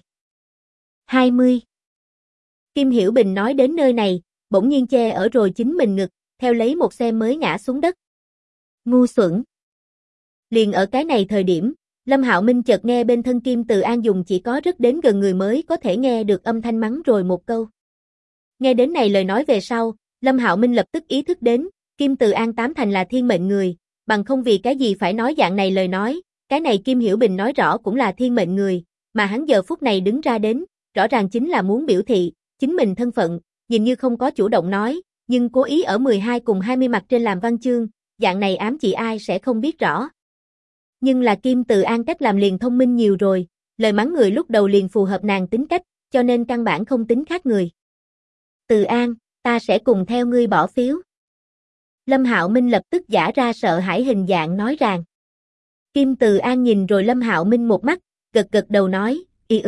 20. Kim Hiểu Bình nói đến nơi này, bỗng nhiên che ở rồi chính mình ngực, theo lấy một xe mới ngã xuống đất. Ngu xuẩn. Liền ở cái này thời điểm, Lâm Hạo Minh chợt nghe bên thân Kim Từ An dùng chỉ có rất đến gần người mới có thể nghe được âm thanh mắng rồi một câu. Nghe đến này lời nói về sau, Lâm Hạo Minh lập tức ý thức đến, Kim Từ An tám thành là thiên mệnh người, bằng không vì cái gì phải nói dạng này lời nói, cái này Kim Hiểu Bình nói rõ cũng là thiên mệnh người, mà hắn giờ phút này đứng ra đến, rõ ràng chính là muốn biểu thị, chính mình thân phận, nhìn như không có chủ động nói, nhưng cố ý ở 12 cùng 20 mặt trên làm văn chương, dạng này ám chỉ ai sẽ không biết rõ. Nhưng là Kim Từ An cách làm liền thông minh nhiều rồi, lời mắng người lúc đầu liền phù hợp nàng tính cách, cho nên căn bản không tính khác người. Từ An, ta sẽ cùng theo ngươi bỏ phiếu. Lâm Hạo Minh lập tức giả ra sợ hãi hình dạng nói rằng. Kim Từ An nhìn rồi Lâm Hạo Minh một mắt, gật gật đầu nói,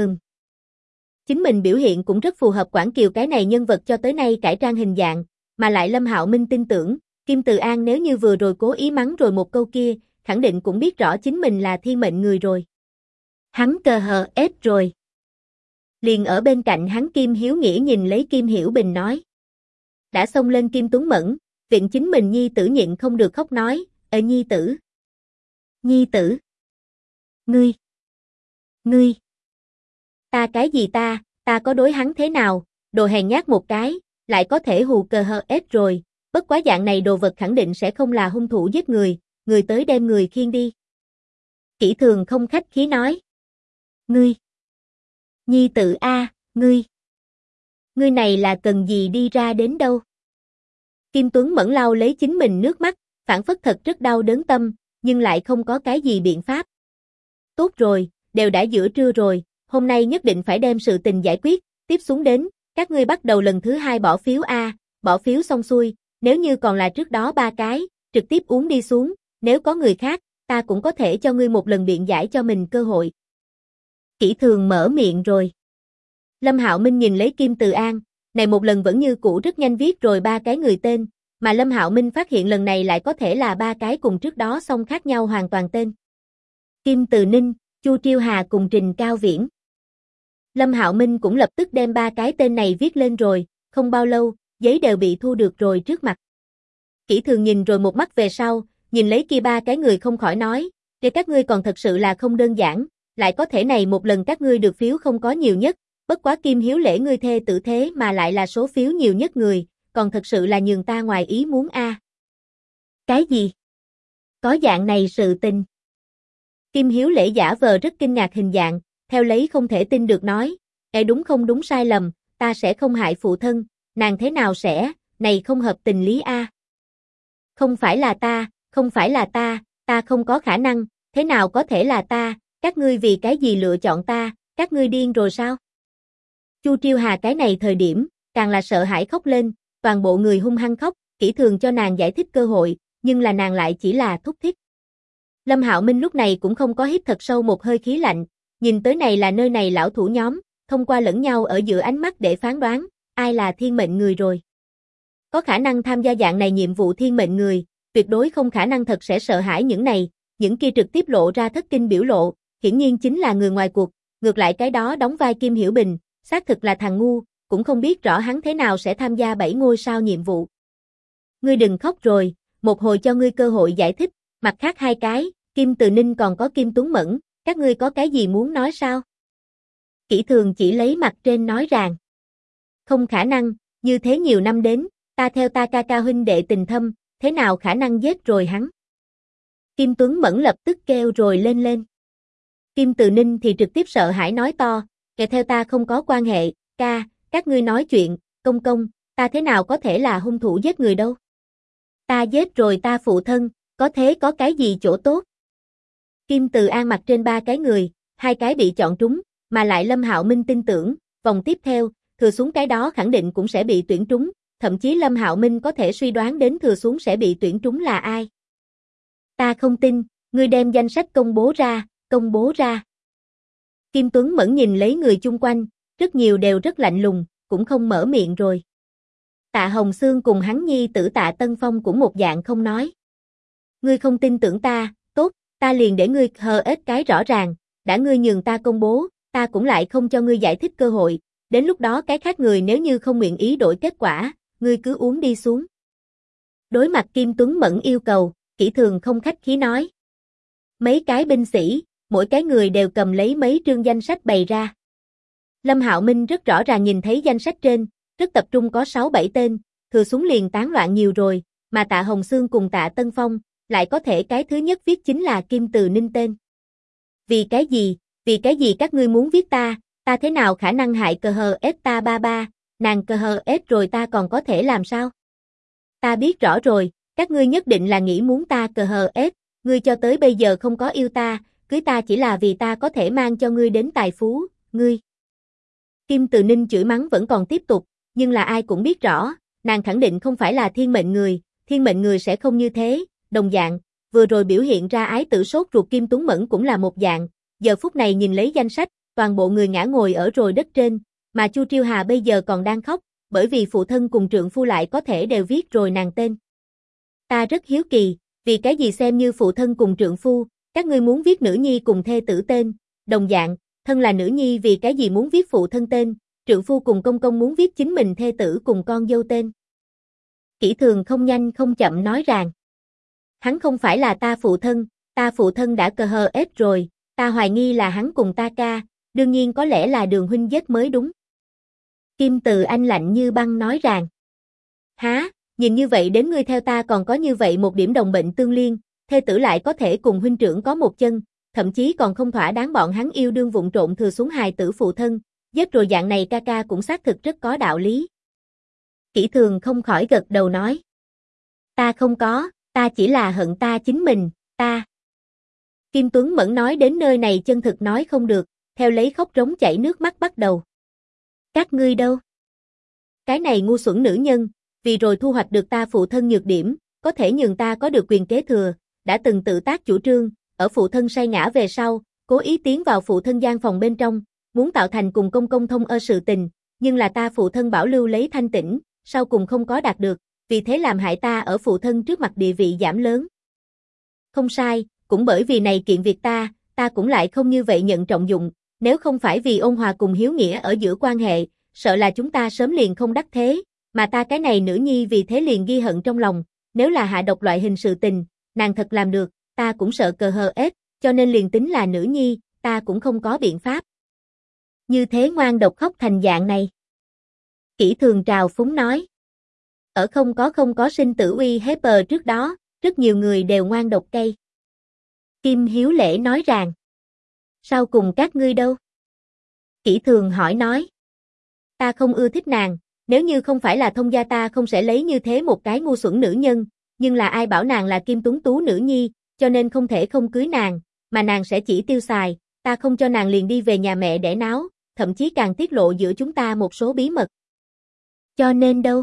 Chính mình biểu hiện cũng rất phù hợp Quảng Kiều cái này nhân vật cho tới nay cải trang hình dạng, mà lại Lâm Hạo Minh tin tưởng, Kim Từ An nếu như vừa rồi cố ý mắng rồi một câu kia, khẳng định cũng biết rõ chính mình là thiên mệnh người rồi. Hắn cờ hờ ép rồi. Liền ở bên cạnh hắn Kim Hiếu Nghĩa nhìn lấy Kim Hiểu Bình nói. Đã xông lên Kim Tuấn Mẫn, viện chính mình nhi tử nhịn không được khóc nói, nhi tử. Nhi tử. Ngươi. Ta cái gì ta có đối hắn thế nào, đồ hèn nhát một cái, lại có thể hù cờ hờ ép rồi, bất quá dạng này đồ vật khẳng định sẽ không là hung thủ giết người tới đem người khiêng đi. Kỷ Thường không khách khí nói. Ngươi. Nhi tử a, ngươi. Ngươi này là cần gì đi ra đến đâu? Kim Tuấn Mẫn lau lấy chính mình nước mắt, phản phất thật rất đau đớn tâm, nhưng lại không có cái gì biện pháp. Tốt rồi, đều đã giữa trưa rồi, hôm nay nhất định phải đem sự tình giải quyết, tiếp xuống đến, các ngươi bắt đầu lần thứ 2 bỏ phiếu a, bỏ phiếu xong xuôi, nếu như còn là trước đó 3 cái, trực tiếp uống đi xuống, nếu có người khác, ta cũng có thể cho ngươi một lần biện giải cho mình cơ hội. Kỷ Thường mở miệng rồi. Lâm Hạo Minh nhìn lấy Kim Từ An, này một lần vẫn như cũ rất nhanh viết rồi ba cái người tên, mà Lâm Hạo Minh phát hiện lần này lại có thể là ba cái cùng trước đó song khác nhau hoàn toàn tên. Kim Từ Ninh, Chu Triêu Hà cùng Trình Cao Viễn. Lâm Hạo Minh cũng lập tức đem ba cái tên này viết lên rồi, không bao lâu, giấy đều bị thu được rồi trước mặt. Kỷ Thường nhìn rồi một mắt về sau, nhìn lấy kia ba cái người không khỏi nói, để các ngươi còn thật sự là không đơn giản, lại có thể này một lần các ngươi được phiếu không có nhiều nhất, bất quá Kim Hiếu Lễ ngươi thê tử thế mà lại là số phiếu nhiều nhất người, còn thật sự là nhường ta ngoài ý muốn a. Cái gì? Có dạng này sự tình. Kim Hiếu Lễ giả vờ rất kinh ngạc hình dạng, theo lấy không thể tin được nói, đúng không đúng sai lầm, ta sẽ không hại phụ thân, nàng thế nào sẽ, này không hợp tình lý a. Không phải là ta, không phải là ta không có khả năng, thế nào có thể là ta, các ngươi vì cái gì lựa chọn ta, các ngươi điên rồi sao? Chu Triêu Hà cái này thời điểm, càng là sợ hãi khóc lên, toàn bộ người hung hăng khóc, Kỷ Thường cho nàng giải thích cơ hội, nhưng là nàng lại chỉ là thúc thích. Lâm Hạo Minh lúc này cũng không có hít thật sâu một hơi khí lạnh, nhìn tới này là nơi này lão thủ nhóm, thông qua lẫn nhau ở giữa ánh mắt để phán đoán, ai là thiên mệnh người rồi. Có khả năng tham gia dạng này nhiệm vụ thiên mệnh người, tuyệt đối không khả năng thật sẽ sợ hãi những này, những kia trực tiếp lộ ra thất kinh biểu lộ, hiển nhiên chính là người ngoài cuộc, ngược lại cái đó đóng vai Kim Hiểu Bình, xác thực là thằng ngu, cũng không biết rõ hắn thế nào sẽ tham gia 7 ngôi sao nhiệm vụ. Ngươi đừng khóc rồi, một hồi cho ngươi cơ hội giải thích, mặt khác hai cái, Kim Từ Ninh còn có Kim Tuấn Mẫn, các ngươi có cái gì muốn nói sao? Kỷ Thường chỉ lấy mặt trên nói rằng, không khả năng, như thế nhiều năm đến, ta theo ta ca ca huynh đệ tình thâm, thế nào khả năng giết rồi hắn? Kim Tuấn Mẫn lập tức kêu rồi lên lên. Kim Từ Ninh thì trực tiếp sợ hãi nói to, kể theo ta không có quan hệ, ca, các ngươi nói chuyện, công công, ta thế nào có thể là hung thủ giết người đâu? Ta giết rồi ta phụ thân, có thế có cái gì chỗ tốt? Kim Từ An mặt trên ba cái người, hai cái bị chọn trúng, mà lại Lâm Hạo Minh tin tưởng, vòng tiếp theo, thừa xuống cái đó khẳng định cũng sẽ bị tuyển trúng, thậm chí Lâm Hạo Minh có thể suy đoán đến thừa xuống sẽ bị tuyển trúng là ai. Ta không tin, ngươi đem danh sách công bố ra, công bố ra. Kim Tuấn Mẫn nhìn lấy người chung quanh, rất nhiều đều rất lạnh lùng, cũng không mở miệng rồi. Tạ Hồng Xương cùng hắn nhi tử Tạ Tân Phong cũng một dạng không nói. Ngươi không tin tưởng ta, tốt, ta liền để ngươi hờ ết cái rõ ràng, đã ngươi nhường ta công bố, ta cũng lại không cho ngươi giải thích cơ hội, đến lúc đó cái khác người nếu như không nguyện ý đổi kết quả, ngươi cứ uống đi xuống. Đối mặt Kim Tuấn Mẫn yêu cầu, Kỷ Thường không khách khí nói. Mấy cái binh sĩ, mỗi cái người đều cầm lấy mấy trương danh sách bày ra. Lâm Hạo Minh rất rõ ràng nhìn thấy danh sách trên, rất tập trung có 6-7 tên, thừa xuống liền tán loạn nhiều rồi, mà Tạ Hồng Xương cùng Tạ Tân Phong, lại có thể cái thứ nhất viết chính là Kim Từ Ninh tên. Vì cái gì các ngươi muốn viết ta thế nào khả năng hại cờ hờ ết ta ba ba, nàng cờ hờ ết rồi ta còn có thể làm sao? Ta biết rõ rồi, các ngươi nhất định là nghĩ muốn ta cờ hờ ết, ngươi cho tới bây giờ không có yêu ta, cưới ta chỉ là vì ta có thể mang cho ngươi đến tài phú, ngươi. Kim Từ Ninh chửi mắng vẫn còn tiếp tục, nhưng là ai cũng biết rõ, nàng khẳng định không phải là thiên mệnh người sẽ không như thế, đồng dạng, vừa rồi biểu hiện ra ái tử sốt ruột Kim Tuấn Mẫn cũng là một dạng, giờ phút này nhìn lấy danh sách, toàn bộ người ngã ngồi ở rồi đất trên, mà Chu Triêu Hà bây giờ còn đang khóc, bởi vì phụ thân cùng trượng phu lại có thể đều viết rồi nàng tên. Ta rất hiếu kỳ, vì cái gì xem như phụ thân cùng trượng phu, các ngươi muốn viết nữ nhi cùng thê tử tên, đồng dạng, thân là nữ nhi vì cái gì muốn viết phụ thân tên, trượng phu cùng công công muốn viết chính mình thê tử cùng con dâu tên. Kỷ Thường không nhanh không chậm nói rằng, hắn không phải là ta phụ thân đã cờ hờ ết rồi, ta hoài nghi là hắn cùng ta ca, đương nhiên có lẽ là Đường huynh giết mới đúng. Kim Từ Anh lạnh như băng nói rằng, há, nhìn như vậy đến ngươi theo ta còn có như vậy một điểm đồng bệnh tương liên, thê tử lại có thể cùng huynh trưởng có một chân, thậm chí còn không thỏa đáng bọn hắn yêu đương vụng trộn thừa xuống hài tử phụ thân, giết rồi dạng này ca ca cũng xác thực rất có đạo lý. Kỷ Thường không khỏi gật đầu nói, ta không có, ta chỉ là hận ta chính mình, ta. Kim Tuấn Mẫn nói đến nơi này chân thực nói không được, theo lấy khóc rống chảy nước mắt bắt đầu. Các ngươi đâu? Cái này ngu xuẩn nữ nhân, vì rồi thu hoạch được ta phụ thân nhược điểm, có thể nhường ta có được quyền kế thừa, đã từng tự tác chủ trương, ở phụ thân say ngã về sau, cố ý tiến vào phụ thân gian phòng bên trong, muốn tạo thành cùng công công thông ơ sự tình, nhưng là ta phụ thân bảo lưu lấy thanh tĩnh, sau cùng không có đạt được, vì thế làm hại ta ở phụ thân trước mặt địa vị giảm lớn. Không sai, cũng bởi vì này kiện việc ta cũng lại không như vậy nhận trọng dụng, nếu không phải vì ôn hòa cùng hiếu nghĩa ở giữa quan hệ, sợ là chúng ta sớm liền không đắc thế, mà ta cái này nữ nhi vì thế liền ghi hận trong lòng, nếu là hạ độc loại hình sự tình, nàng thật làm được, ta cũng sợ cờ hờ ết, cho nên liền tính là nữ nhi, ta cũng không có biện pháp. Như thế ngoan độc khóc thành dạng này. Kỷ Thường trào phúng nói. Ở không có sinh tử uy hiếp trước đó, rất nhiều người đều ngoan độc cay. Kim Hiếu Lễ nói rằng. Sau cùng các ngươi đâu? Kỷ Thường hỏi nói. Ta không ưa thích nàng, nếu như không phải là thông gia ta không sẽ lấy như thế một cái ngu xuẩn nữ nhân, nhưng là ai bảo nàng là Kim Tuấn Tú nữ nhi, cho nên không thể không cưới nàng, mà nàng sẽ chỉ tiêu xài, ta không cho nàng liền đi về nhà mẹ đẻ náo, thậm chí càng tiết lộ giữa chúng ta một số bí mật. Cho nên đâu?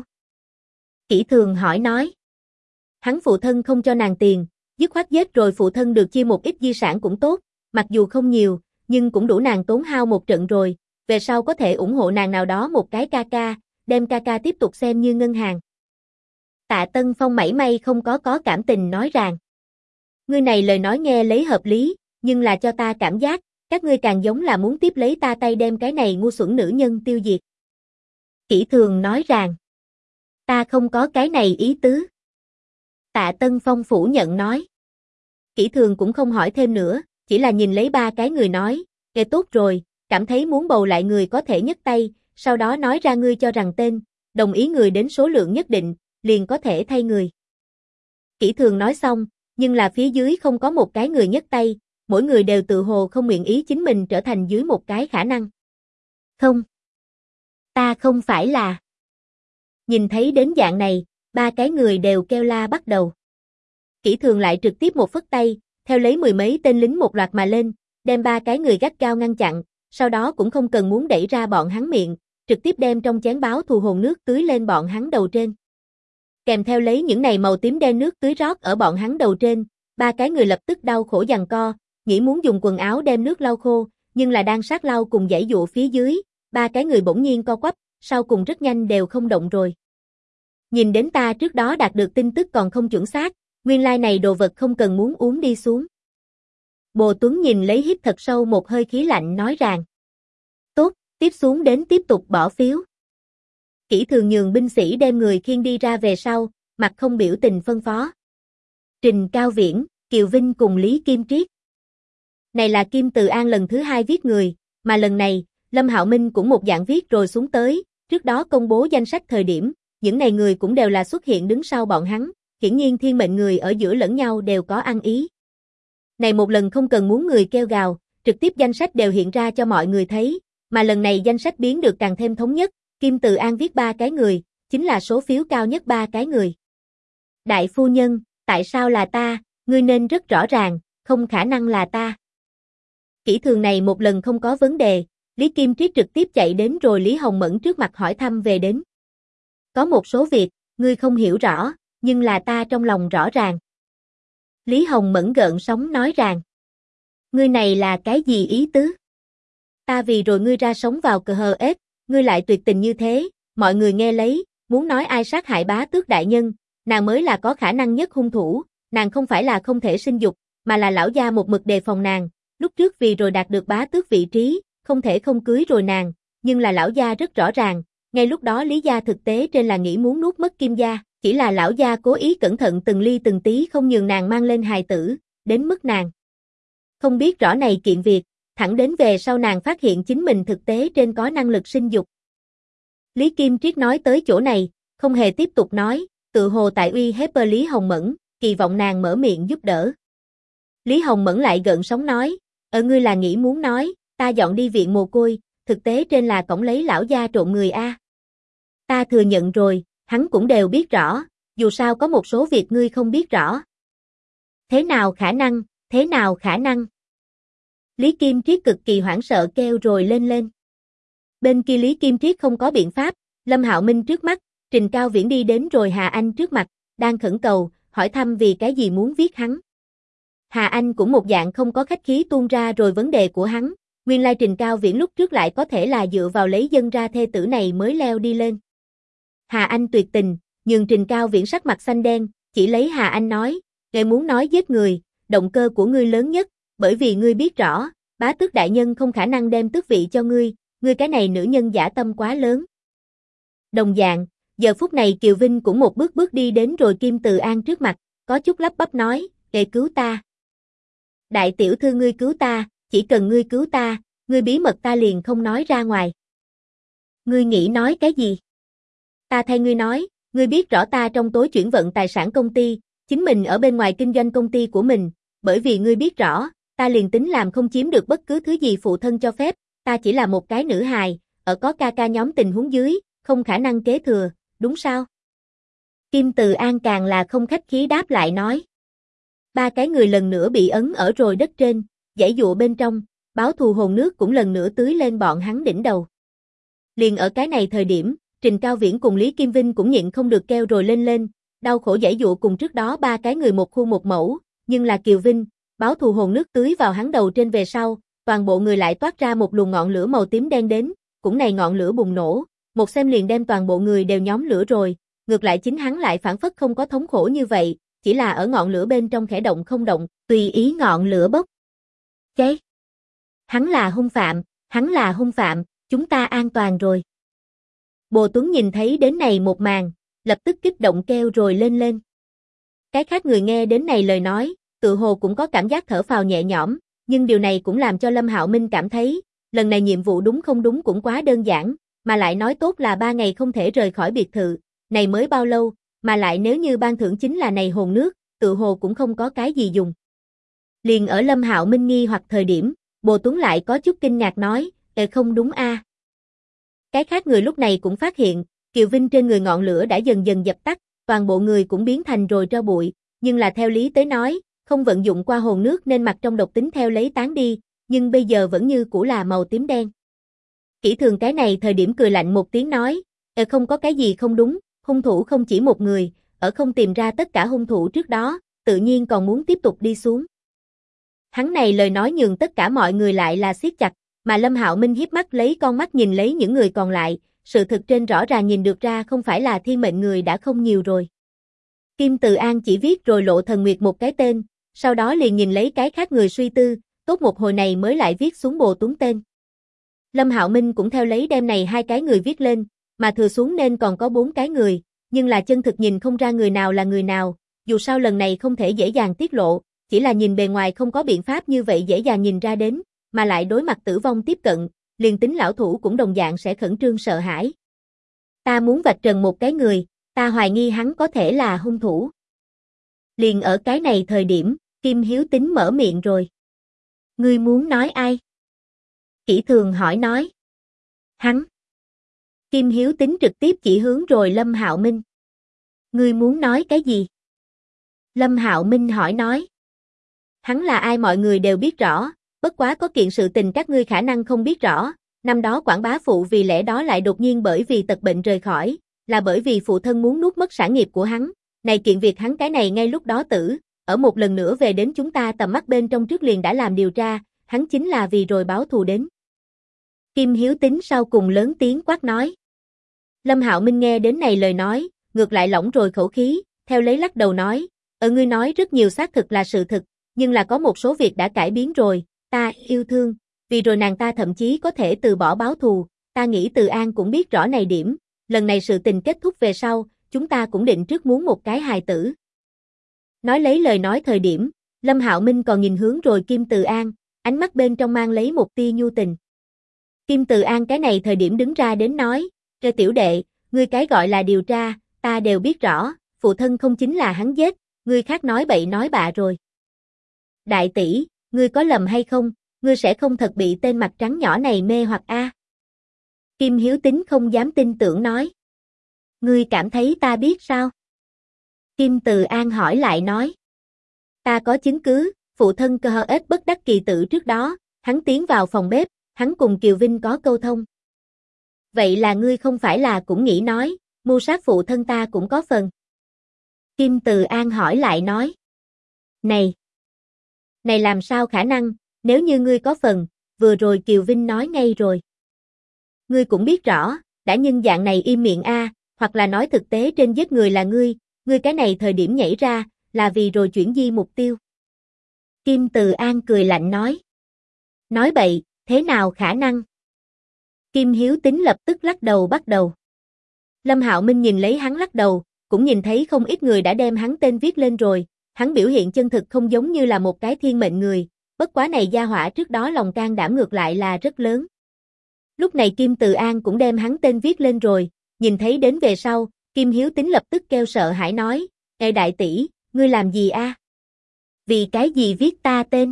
Kỷ Thường hỏi nói. Hắn phụ thân không cho nàng tiền, dứt khoát giết rồi phụ thân được chia một ít di sản cũng tốt, mặc dù không nhiều, nhưng cũng đủ nàng tốn hao một trận rồi, về sau có thể ủng hộ nàng nào đó một cái ca ca, đem ca ca tiếp tục xem như ngân hàng. Tạ Tân Phong mảy may không có cảm tình nói rằng. Ngươi này lời nói nghe lấy hợp lý, nhưng là cho ta cảm giác, các ngươi càng giống là muốn tiếp lấy ta tay đem cái này ngu xuẩn nữ nhân tiêu diệt. Kỷ Thường nói rằng. Ta không có cái này ý tứ. Tạ Tân Phong phủ nhận nói. Kỷ Thường cũng không hỏi thêm nữa, chỉ là nhìn lấy ba cái người nói, nghe tốt rồi, cảm thấy muốn bầu lại người có thể nhấc tay, sau đó nói ra ngươi cho rằng tên, đồng ý người đến số lượng nhất định, liền có thể thay người. Kỷ Thường nói xong, nhưng là phía dưới không có một cái người nhấc tay, mỗi người đều tự hồ không nguyện ý chính mình trở thành dưới một cái khả năng. Không. Ta không phải là. Nhìn thấy đến dạng này, ba cái người đều kêu la bắt đầu. Kỷ Thường lại trực tiếp một phất tay, theo lấy mười mấy tên lính một loạt mà lên, đem ba cái người gắt gao ngăn chặn, sau đó cũng không cần muốn đẩy ra bọn hắn miệng, trực tiếp đem trong chén báo thù hồn nước tưới lên bọn hắn đầu trên. Kèm theo lấy những này màu tím đen nước tưới rót ở bọn hắn đầu trên, ba cái người lập tức đau khổ giằng co, nghĩ muốn dùng quần áo đem nước lau khô, nhưng là đang sát lau cùng giãy giụa phía dưới, ba cái người bỗng nhiên co quắp, sau cùng rất nhanh đều không động rồi. Nhìn đến ta trước đó đạt được tin tức còn không chuẩn xác, nguyên lai này đồ vật không cần muốn uống đi xuống. Bồ Tuấn nhìn lấy hít thật sâu một hơi khí lạnh nói rằng. Tốt, tiếp xuống đến tiếp tục bỏ phiếu. Kỷ Thường nhường binh sĩ đem người khiêng đi ra về sau, mặt không biểu tình phân phó. Trình Cao Viễn, Kiều Vinh cùng Lý Kim Triết. Này là Kim Từ An lần thứ 2 viết người, mà lần này, Lâm Hạo Minh cũng một dạng viết rồi xuống tới, trước đó công bố danh sách thời điểm, những này người cũng đều là xuất hiện đứng sau bọn hắn, hiển nhiên thiên mệnh người ở giữa lẫn nhau đều có ăn ý. Này một lần không cần muốn người kêu gào, trực tiếp danh sách đều hiện ra cho mọi người thấy, mà lần này danh sách biến được càng thêm thống nhất, Kim Từ An viết 3 cái người, chính là số phiếu cao nhất 3 cái người. Đại phu nhân, tại sao là ta, ngươi nên rất rõ ràng, không khả năng là ta. Kỷ Thường này một lần không có vấn đề, Lý Kim Triết trực tiếp chạy đến rồi Lý Hồng Mẫn trước mặt hỏi thăm về đến. Có một số việc, ngươi không hiểu rõ, nhưng là ta trong lòng rõ ràng. Lý Hồng Mẫn gợn sóng nói rằng. Ngươi này là cái gì ý tứ? Ta vì rồi ngươi ra sống vào cờ hờ ết, ngươi lại tuyệt tình như thế, mọi người nghe lấy, muốn nói ai sát hại Bá Tước đại nhân, nàng mới là có khả năng nhất hung thủ, nàng không phải là không thể sinh dục, mà là lão gia một mực đề phòng nàng, lúc trước vì rồi đạt được Bá Tước vị trí, không thể không cưới rồi nàng, nhưng là lão gia rất rõ ràng, ngay lúc đó Lý gia thực tế trên là nghĩ muốn nuốt mất Kim gia, chỉ là lão gia cố ý cẩn thận từng ly từng tí không nhường nàng mang lên hài tử, đến mức nàng không biết rõ này kiện việc, thẳng đến về sau nàng phát hiện chính mình thực tế trên có năng lực sinh dục. Lý Kim Triết nói tới chỗ này, không hề tiếp tục nói, tự hồ tại uy hiếp Lý Hồng Mẫn, kỳ vọng nàng mở miệng giúp đỡ. Lý Hồng Mẫn lại gợn sóng nói, ngươi là nghĩ muốn nói, ta dọn đi viện mồ côi, thực tế trên là cổng lấy lão gia trộn người a. Ta thừa nhận rồi, hắn cũng đều biết rõ, dù sao có một số việc ngươi không biết rõ. Thế nào khả năng, thế nào khả năng? Lý Kim Triết cực kỳ hoảng sợ kêu rồi lên. Bên kia Lý Kim Triết không có biện pháp, Lâm Hạo Minh trước mắt, Trình Cao Viễn đi đến rồi Hà Anh trước mặt, đang khẩn cầu, hỏi thăm vì cái gì muốn viết hắn. Hà Anh cũng một dạng không có khách khí tuôn ra rồi vấn đề của hắn, Nguyên lai Trình Cao Viễn lúc trước lại có thể là dựa vào lấy dân ra thê tử này mới leo đi lên. Hà Anh tuyệt tình, nhường Trình Cao Viễn sắc mặt xanh đen, chỉ lấy Hà Anh nói, ngươi muốn nói giết người, động cơ của ngươi lớn nhất, bởi vì ngươi biết rõ, bá tước đại nhân không khả năng đem tước vị cho ngươi cái này nữ nhân dã tâm quá lớn. Đồng dạng, giờ phút này Kiều Vinh cũng một bước bước đi đến rồi Kim Từ An trước mặt, có chút lắp bắp nói, "Ngươi cứu ta. Đại tiểu thư ngươi cứu ta, chỉ cần ngươi cứu ta, ngươi bí mật ta liền không nói ra ngoài." "Ngươi nghĩ nói cái gì?" "Ta thay ngươi nói, ngươi biết rõ ta trong tối chuyển vận tài sản công ty, chính mình ở bên ngoài kinh doanh công ty của mình, bởi vì ngươi biết rõ, ta liền tính làm không chiếm được bất cứ thứ gì phụ thân cho phép, ta chỉ là một cái nữ hài, ở có ca ca nhóm tình huống dưới, không khả năng kế thừa, đúng sao?" Kim Từ An càng là không khách khí đáp lại nói. Ba cái người lần nữa bị ấn ở rồi đất trên, giãy giụa bên trong, báo thù hồn nước cũng lần nữa tưới lên bọn hắn đỉnh đầu. Liền ở cái này thời điểm, Trình Cao Viễn cùng Lý Kim Vinh cũng nhịn không được kêu rồi lên, đau khổ giãy giụa cùng trước đó ba cái người một khu một mẫu, nhưng là Kiều Vinh, báo thù hồn nước tưới vào hắn đầu trên về sau, toàn bộ người lại toát ra một luồng ngọn lửa màu tím đen đến, cũng này ngọn lửa bùng nổ, một xem liền đem toàn bộ người đều nhóm lửa rồi, ngược lại chính hắn lại phản phất không có thống khổ như vậy, chỉ là ở ngọn lửa bên trong khẽ động không động, tùy ý ngọn lửa bốc cháy. Hắn là hung phạm, chúng ta an toàn rồi. Bồ Tuấn nhìn thấy đến này một màn, lập tức kích động kêu rồi lên. Cái khác người nghe đến này lời nói, tự hồ cũng có cảm giác thở phào nhẹ nhõm, nhưng điều này cũng làm cho Lâm Hạo Minh cảm thấy, lần này nhiệm vụ đúng không đúng cũng quá đơn giản, mà lại nói tốt là 3 ngày không thể rời khỏi biệt thự, này mới bao lâu, mà lại nếu như ban thưởng chính là này hồn nước, tự hồ cũng không có cái gì dùng. Liền ở Lâm Hạo Minh nghi hoặc thời điểm, Bồ Tuấn lại có chút kinh ngạc nói, không đúng a." Cái khác người lúc này cũng phát hiện, Kiều Vinh trên người ngọn lửa đã dần dần dập tắt, toàn bộ người cũng biến thành rồi tro bụi, nhưng là theo lý tới nói, không vận dụng qua hồn nước nên mặt trong độc tính theo lấy tán đi, nhưng bây giờ vẫn như cũ là màu tím đen. Kỷ Thường cái này thời điểm cười lạnh một tiếng nói, không có cái gì không đúng, hung thủ không chỉ một người, ở không tìm ra tất cả hung thủ trước đó, tự nhiên còn muốn tiếp tục đi xuống. Hắn này lời nói nhường tất cả mọi người lại là siết chặt, mà Lâm Hạo Minh hiếp mắt lấy con mắt nhìn lấy những người còn lại, sự thực trên rõ ràng nhìn được ra không phải là thiên mệnh người đã không nhiều rồi. Kim Từ An chỉ viết rồi Lộ Thần Nguyệt một cái tên, sau đó liền nhìn lấy cái khác người suy tư, tốt một hồi này mới lại viết xuống Bồ Tuấn tên. Lâm Hạo Minh cũng theo lấy đem này hai cái người viết lên, mà thừa xuống nên còn có 4 cái người, nhưng là chân thực nhìn không ra người nào là người nào, dù sao lần này không thể dễ dàng tiết lộ, chỉ là nhìn bề ngoài không có biện pháp như vậy dễ dàng nhìn ra đến, mà lại đối mặt tử vong tiếp cận, liền tính lão thủ cũng đồng dạng sẽ khẩn trương sợ hãi. Ta muốn vạch trần một cái người, ta hoài nghi hắn có thể là hung thủ. Liền ở cái này thời điểm, Kim Hiếu Tính mở miệng rồi. Ngươi muốn nói ai? Kỷ Thường hỏi nói. Hắn. Kim Hiếu Tính trực tiếp chỉ hướng rồi Lâm Hạo Minh. Ngươi muốn nói cái gì? Lâm Hạo Minh hỏi nói. Hắn là ai mọi người đều biết rõ, bất quá có kiện sự tình các ngươi khả năng không biết rõ, năm đó Quản bá phụ vì lẽ đó lại đột nhiên bởi vì tật bệnh rời khỏi, là bởi vì phụ thân muốn nuốt mất sản nghiệp của hắn, này kiện việc hắn cái này ngay lúc đó tử, ở một lần nữa về đến chúng ta tầm mắt bên trong trước liền đã làm điều tra, hắn chính là vì rồi báo thù đến. Kim Hiếu Tính sau cùng lớn tiếng quát nói. Lâm Hạo Minh nghe đến này lời nói, ngược lại lỏng rồi khẩu khí, theo lấy lắc đầu nói, ngươi nói rất nhiều xác thực là sự thực, nhưng là có một số việc đã cải biến rồi, ta yêu thương, vì rồi nàng ta thậm chí có thể từ bỏ báo thù, ta nghĩ Từ An cũng biết rõ này điểm, lần này sự tình kết thúc về sau, chúng ta cũng định trước muốn một cái hài tử. Nói lấy lời nói thời điểm, Lâm Hạo Minh còn nhìn hướng rồi Kim Từ An, ánh mắt bên trong mang lấy một tia nhu tình. Kim Từ An cái này thời điểm đứng ra đến nói, tiểu đệ, ngươi cái gọi là điều tra, ta đều biết rõ, phụ thân không chính là hắn giết, ngươi khác nói bậy nói bạ rồi. Đại tỷ, ngươi có lầm hay không, ngươi sẽ không thật bị tên mặt trắng nhỏ này mê hoặc a? Kim Hiếu Tính không dám tin tưởng nói. Ngươi cảm thấy ta biết sao? Kim Từ An hỏi lại nói. Ta có chứng cứ, phụ thân cơ ết bất đắc kỳ tử trước đó, hắn tiến vào phòng bếp, hắn cùng Kiều Vinh có câu thông. Vậy là ngươi không phải là cũng nghĩ nói, mưu sát phụ thân ta cũng có phần. Kim Từ An hỏi lại nói. Này làm sao khả năng, nếu như ngươi có phần, vừa rồi Kiều Vinh nói ngay rồi. Ngươi cũng biết rõ, đã nhân dạng này im miệng a, hoặc là nói thực tế trên giết người là ngươi cái này thời điểm nhảy ra, là vì rồi chuyển di mục tiêu. Kim Từ An cười lạnh nói. Nói bậy, thế nào khả năng? Kim Hiếu Tính lập tức lắc đầu bắt đầu. Lâm Hạo Minh nhìn lấy hắn lắc đầu, cũng nhìn thấy không ít người đã đem hắn tên viết lên rồi, hắn biểu hiện chân thực không giống như là một cái thiên mệnh người, bất quá này gia hỏa trước đó lòng can đảm ngược lại là rất lớn. Lúc này Kim Từ An cũng đem hắn tên viết lên rồi, nhìn thấy đến về sau, Kim Hiếu Tính lập tức kêu sợ hãi nói, ê đại tỷ, ngươi làm gì a? Vì cái gì viết ta tên?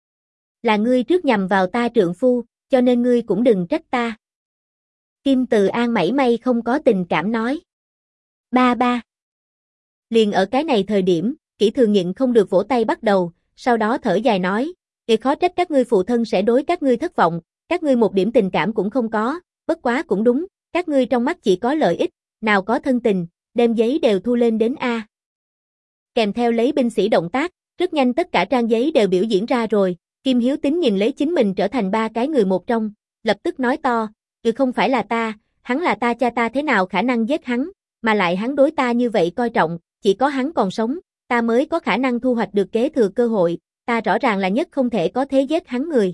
Là ngươi trước nhằm vào ta trượng phu, cho nên ngươi cũng đừng trách ta. Kim Từ An mảy may không có tình cảm nói. Ba ba. Liền ở cái này thời điểm, Kỷ Thường nhịn không được vỗ tay bắt đầu, sau đó thở dài nói, khó trách các ngươi phụ thân sẽ đối các ngươi thất vọng, các ngươi một điểm tình cảm cũng không có, bất quá cũng đúng, các ngươi trong mắt chỉ có lợi ích, nào có thân tình, đem giấy đều thu lên đến A. Kèm theo lấy binh sĩ động tác, rất nhanh tất cả trang giấy đều biểu diễn ra rồi, Kim Hiếu Tính nhìn lấy chính mình trở thành ba cái người một trong, lập tức nói to, không phải là ta, hắn là ta cha ta thế nào khả năng giết hắn, mà lại hắn đối ta như vậy coi trọng, chỉ có hắn còn sống, ta mới có khả năng thu hoạch được kế thừa cơ hội, ta rõ ràng là nhất không thể có thế giết hắn người.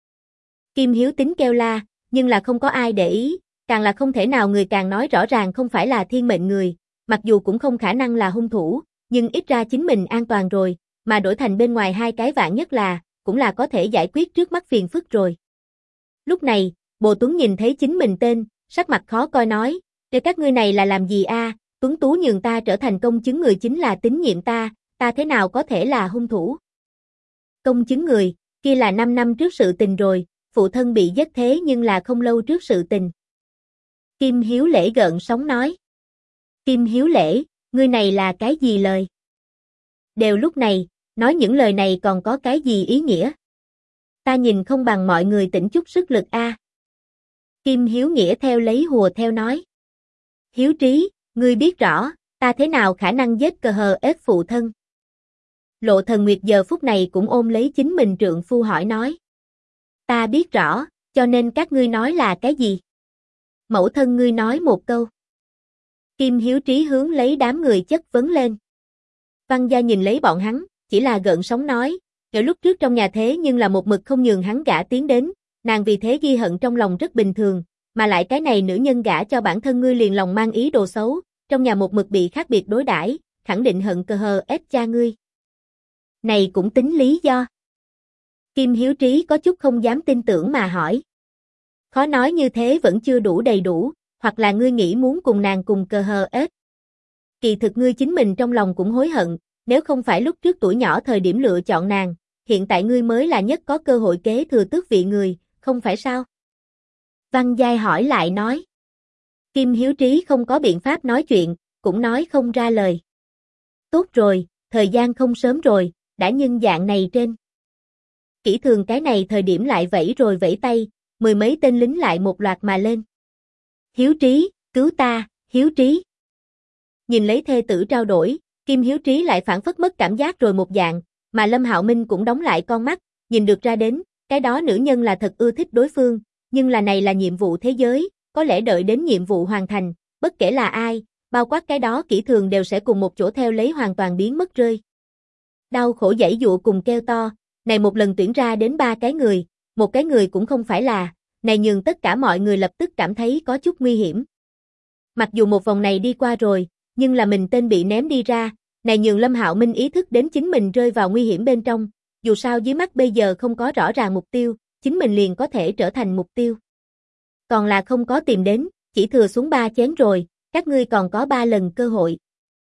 Kim Hiếu Tính kêu la, nhưng là không có ai để ý, càng là không thể nào người càng nói rõ ràng không phải là thiên mệnh người, mặc dù cũng không khả năng là hung thủ, nhưng ít ra chính mình an toàn rồi, mà đổi thành bên ngoài hai cái vạn nhất là, cũng là có thể giải quyết trước mắt phiền phức rồi. Lúc này, Bồ Tuấn nhìn thấy chính mình tên, sắc mặt khó coi nói, để các ngươi này là làm gì a? Tuấn Tú nhường ta trở thành công chứng người chính là tín nhiệm ta thế nào có thể là hung thủ? Công chứng người, kia là 5 năm trước sự tình rồi, phụ thân bị giết thế nhưng là không lâu trước sự tình. Kim Hiếu Lễ gợn sóng nói. Kim Hiếu Lễ, ngươi này là cái gì lời? Đều lúc này, nói những lời này còn có cái gì ý nghĩa? Ta nhìn không bằng mọi người tỉnh chút sức lực a. Kim Hiếu Nghĩa theo lấy hùa theo nói. Hiếu Trí, ngươi biết rõ, ta thế nào khả năng giết cờ hờ ép phụ thân? Lộ Thần Nguyệt giờ phút này cũng ôm lấy chính mình trượng phu hỏi nói. Ta biết rõ, cho nên các ngươi nói là cái gì? Mẫu thân ngươi nói một câu. Kim Hiếu Trí hướng lấy đám người chất vấn lên. Văn Gia nhìn lấy bọn hắn, chỉ là gợn sóng nói, ở lúc trước trong nhà thế nhưng là một mực không nhường hắn gả tiến đến, nàng vì thế ghi hận trong lòng rất bình thường, mà lại cái này nữ nhân gả cho bản thân ngươi liền lòng mang ý đồ xấu, trong nhà một mực bị khác biệt đối đãi, khẳng định hận cờ hờ ép cha ngươi. Này cũng tính lý do. Kim Hiếu Trí có chút không dám tin tưởng mà hỏi. Khó nói như thế vẫn chưa đủ đầy đủ, hoặc là ngươi nghĩ muốn cùng nàng cùng cờ hờ ép. Kỳ thực ngươi chính mình trong lòng cũng hối hận, nếu không phải lúc trước tuổi nhỏ thời điểm lựa chọn nàng, hiện tại ngươi mới là nhất có cơ hội kế thừa tước vị người, không phải sao? Văn Giai hỏi lại nói. Kim Hiếu Trí không có biện pháp nói chuyện, cũng nói không ra lời. Tốt rồi, thời gian không sớm rồi, đã nhân dạng này trên. Kỷ Thường cái này thời điểm lại vẫy rồi vẫy tay, mười mấy tên lính lại một loạt mà lên. Hiếu Trí, cứu ta, Hiếu Trí. Nhìn lấy thê tử trao đổi, Kim Hiếu Trí lại phản phất mất cảm giác rồi một dạng, mà Lâm Hạo Minh cũng đóng lại con mắt, nhìn được ra đến, cái đó nữ nhân là thật ưa thích đối phương, nhưng là này là nhiệm vụ thế giới, có lẽ đợi đến nhiệm vụ hoàn thành, bất kể là ai, bao quát cái đó Kỷ Thường đều sẽ cùng một chỗ theo lấy hoàn toàn biến mất rơi. Đau khổ giãy dụa cùng kêu to, này một lần tuyển ra đến 3 cái người, một cái người cũng không phải là, này nhường tất cả mọi người lập tức cảm thấy có chút nguy hiểm. Mặc dù một vòng này đi qua rồi, nhưng là mình tên bị ném đi ra, này nhường Lâm Hạo Minh ý thức đến chính mình rơi vào nguy hiểm bên trong, dù sao dưới mắt bây giờ không có rõ ràng mục tiêu, chính mình liền có thể trở thành mục tiêu. Còn là không có tìm đến, chỉ thừa xuống 3 chén rồi, các ngươi còn có 3 lần cơ hội.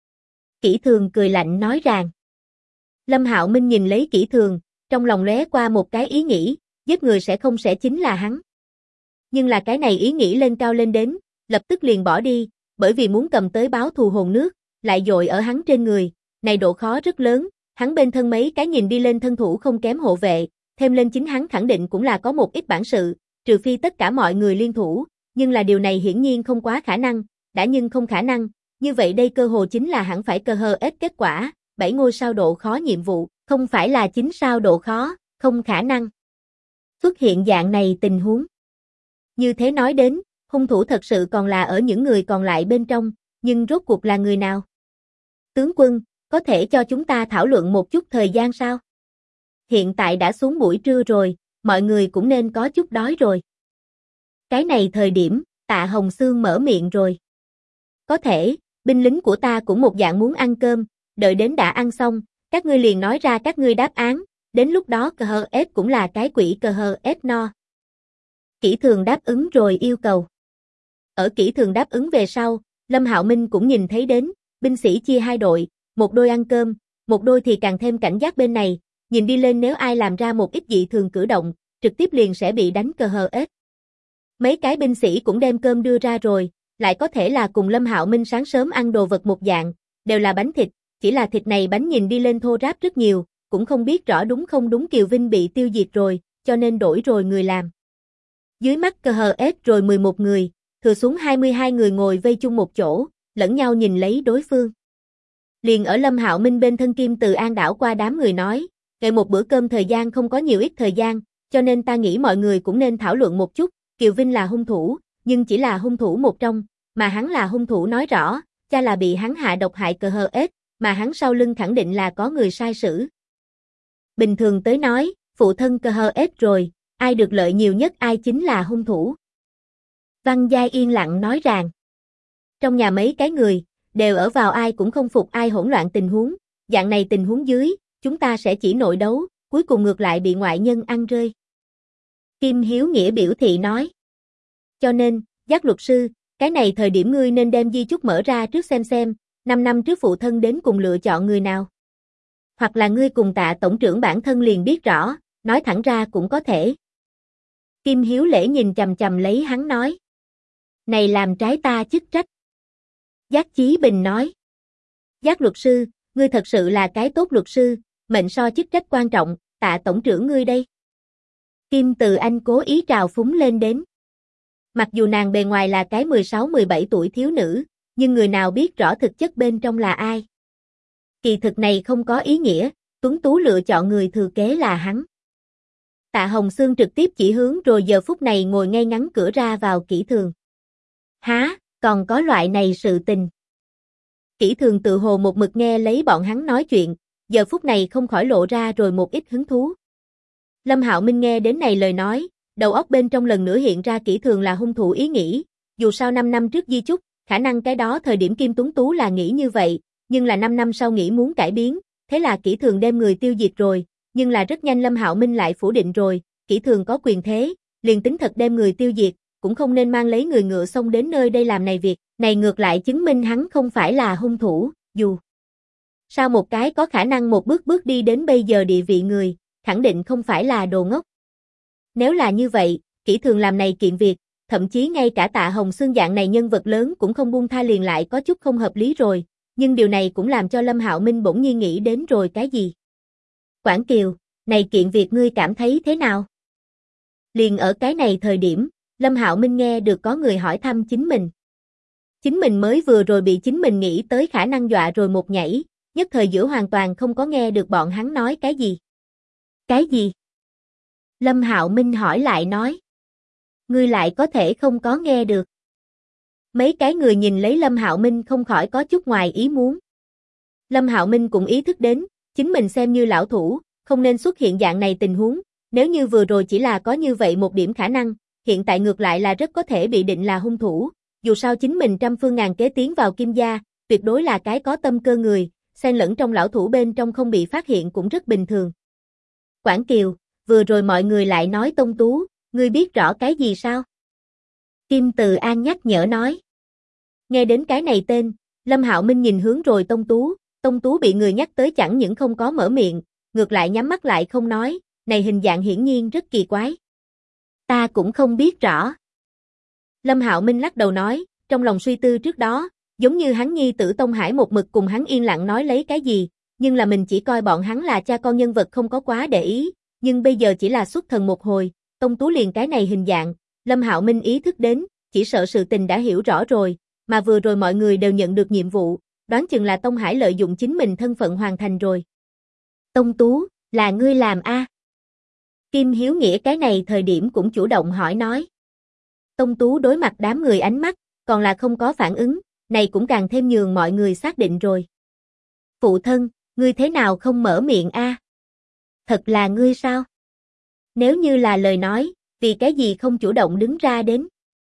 Kỷ Thường cười lạnh nói rằng. Lâm Hạo Minh nhìn lấy Kỷ Thường, trong lòng lóe qua một cái ý nghĩ, giết người sẽ không sẽ chính là hắn. Nhưng là cái này ý nghĩ lên cao lên đến, lập tức liền bỏ đi, bởi vì muốn cầm tới báo thù hồn nước, lại dội ở hắn trên người, này độ khó rất lớn, hắn bên thân mấy cái nhìn đi lên thân thủ không kém hộ vệ, thêm lên chính hắn khẳng định cũng là có một ít bản sự, trừ phi tất cả mọi người liên thủ, nhưng là điều này hiển nhiên không quá khả năng, đã nhưng không khả năng, như vậy đây cơ hồ chính là hẳn phải cờ hờ ết kết quả, 7 ngôi sao độ khó nhiệm vụ, không phải là 9 sao độ khó, không khả năng. xuất hiện dạng này tình huống. Như thế nói đến, hung thủ thật sự còn là ở những người còn lại bên trong, nhưng rốt cuộc là người nào? Tướng quân, có thể cho chúng ta thảo luận một chút thời gian sao? Hiện tại đã xuống buổi trưa rồi, mọi người cũng nên có chút đói rồi. Cái này thời điểm, Tạ Hồng Xương mở miệng rồi. Có thể, binh lính của ta cũng một dạng muốn ăn cơm, đợi đến đã ăn xong, các ngươi liền nói ra các ngươi đáp án, đến lúc đó cờ hờ ép cũng là cái quỷ cờ hờ ép no. Kỷ Thường đáp ứng rồi yêu cầu. Ở Kỷ Thường đáp ứng về sau, Lâm Hạo Minh cũng nhìn thấy đến, binh sĩ chia hai đội, một đôi ăn cơm, một đôi thì càng thêm cảnh giác bên này, nhìn đi lên nếu ai làm ra một ít dị thường cử động, trực tiếp liền sẽ bị đánh cờ hờ ép. Mấy cái binh sĩ cũng đem cơm đưa ra rồi, lại có thể là cùng Lâm Hạo Minh sáng sớm ăn đồ vật một dạng, đều là bánh thịt, chỉ là thịt này bánh nhìn đi lên thô ráp rất nhiều, cũng không biết rõ đúng không đúng Kiều Vinh bị tiêu diệt rồi, cho nên đổi rồi người làm. Dưới mắt cờ hờ ép rồi 11 người, thừa xuống 22 người ngồi vây chung một chỗ, lẫn nhau nhìn lấy đối phương. Liền ở Lâm Hạo Minh bên thân Kim Từ An đảo qua đám người nói, ngày một bữa cơm thời gian không có nhiều ít thời gian, cho nên ta nghĩ mọi người cũng nên thảo luận một chút, Kiều Vinh là hung thủ, nhưng chỉ là hung thủ một trong, mà hắn là hung thủ nói rõ, cha là bị hắn hạ độc hại cờ hờ ép, mà hắn sau lưng khẳng định là có người sai sử. Bình thường tới nói, phụ thân cờ hờ ép rồi, ai được lợi nhiều nhất ai chính là hung thủ. Văn Giai yên lặng nói rằng, trong nhà mấy cái người, đều ở vào ai cũng không phục ai hỗn loạn tình huống, dạng này tình huống dưới, chúng ta sẽ chỉ nội đấu, cuối cùng ngược lại bị ngoại nhân ăn rơi. Kim Hiếu Nghĩa biểu thị nói, cho nên, Giác luật sư, cái này thời điểm ngươi nên đem di chúc mở ra trước xem, 5 năm trước phụ thân đến cùng lựa chọn người nào. Hoặc là ngươi cùng Tạ tổng trưởng bản thân liền biết rõ, nói thẳng ra cũng có thể. Kim Hiếu Lễ nhìn chằm chằm lấy hắn nói. Này làm trái ta chức trách. Giác Chí Bình nói. Giác luật sư, ngươi thật sự là cái tốt luật sư, mệnh so chức trách quan trọng, Tạ tổng trưởng ngươi đây. Kim Từ Anh cố ý trào phúng lên đến. Mặc dù nàng bề ngoài là cái 16-17 tuổi thiếu nữ, nhưng người nào biết rõ thực chất bên trong là ai. Kỳ thực này không có ý nghĩa, Tuấn Tú lựa chọn người thừa kế là hắn. Tạ Hồng Xương trực tiếp chỉ hướng rồi giờ phút này ngồi ngay ngắn cửa ra vào Kỷ Thường. Há, còn có loại này sự tình. Kỷ Thường tự hồ một mực nghe lấy bọn hắn nói chuyện, giờ phút này không khỏi lộ ra rồi một ít hứng thú. Lâm Hạo Minh nghe đến này lời nói, đầu óc bên trong lần nữa hiện ra Kỷ Thường là hung thủ ý nghĩ, dù sao 5 năm trước di chúc, khả năng cái đó thời điểm Kim Tuấn Tú là nghĩ như vậy, nhưng là 5 năm sau nghĩ muốn cải biến, thế là Kỷ Thường đem người tiêu diệt rồi, nhưng là rất nhanh Lâm Hạo Minh lại phủ định rồi, Kỷ Thường có quyền thế, liền tính thật đem người tiêu diệt, cũng không nên mang lấy người ngựa xông đến nơi đây làm này việc, này ngược lại chứng minh hắn không phải là hung thủ, dù sao một cái có khả năng một bước bước đi đến bây giờ địa vị người, khẳng định không phải là đồ ngốc. Nếu là như vậy, Kỷ Thường làm này kiện việc, thậm chí ngay cả Tạ Hồng Xương dạng này nhân vật lớn cũng không buông tha liền lại có chút không hợp lý rồi, nhưng điều này cũng làm cho Lâm Hạo Minh bỗng nhiên nghĩ đến rồi cái gì. Quảng Kiều, này kiện việc ngươi cảm thấy thế nào? Liền ở cái này thời điểm, Lâm Hạo Minh nghe được có người hỏi thăm chính mình. Chính mình mới vừa rồi bị chính mình nghĩ tới khả năng dọa rồi một nhảy, nhất thời giữa hoàn toàn không có nghe được bọn hắn nói cái gì. Cái gì? Lâm Hạo Minh hỏi lại nói. Ngươi lại có thể không có nghe được. Mấy cái người nhìn lấy Lâm Hạo Minh không khỏi có chút ngoài ý muốn. Lâm Hạo Minh cũng ý thức đến, chính mình xem như lão thủ, không nên xuất hiện dạng này tình huống, nếu như vừa rồi chỉ là có như vậy một điểm khả năng, hiện tại ngược lại là rất có thể bị định là hung thủ, dù sao chính mình trăm phương ngàn kế tiến vào Kim gia, tuyệt đối là cái có tâm cơ người, xen lẫn trong lão thủ bên trong không bị phát hiện cũng rất bình thường. Quảng Kiều, vừa rồi mọi người lại nói Tông Tú, ngươi biết rõ cái gì sao? Kim Từ An nhắc nhở nói. Nghe đến cái này tên, Lâm Hạo Minh nhìn hướng rồi Tông Tú bị người nhắc tới chẳng những không có mở miệng, ngược lại nhắm mắt lại không nói, này hình dạng hiển nhiên rất kỳ quái. Ta cũng không biết rõ. Lâm Hạo Minh lắc đầu nói, trong lòng suy tư trước đó, giống như hắn nhi tử Tông Hải một mực cùng hắn yên lặng nói lấy cái gì, nhưng là mình chỉ coi bọn hắn là cha con nhân vật không có quá để ý, nhưng bây giờ chỉ là xuất thần một hồi, Tông Tú liền cái này hình dạng, Lâm Hạo Minh ý thức đến, chỉ sợ sự tình đã hiểu rõ rồi, mà vừa rồi mọi người đều nhận được nhiệm vụ, đoán chừng là Tông Hải lợi dụng chính mình thân phận hoàn thành rồi. Tông Tú, là ngươi làm a? Kim Hiếu Nghĩa cái này thời điểm cũng chủ động hỏi nói. Tông Tú đối mặt đám người ánh mắt, còn là không có phản ứng, này cũng càng thêm nhường mọi người xác định rồi. Phụ thân, ngươi thế nào không mở miệng a? Thật là ngươi sao? Nếu như là lời nói, vì cái gì không chủ động đứng ra đến?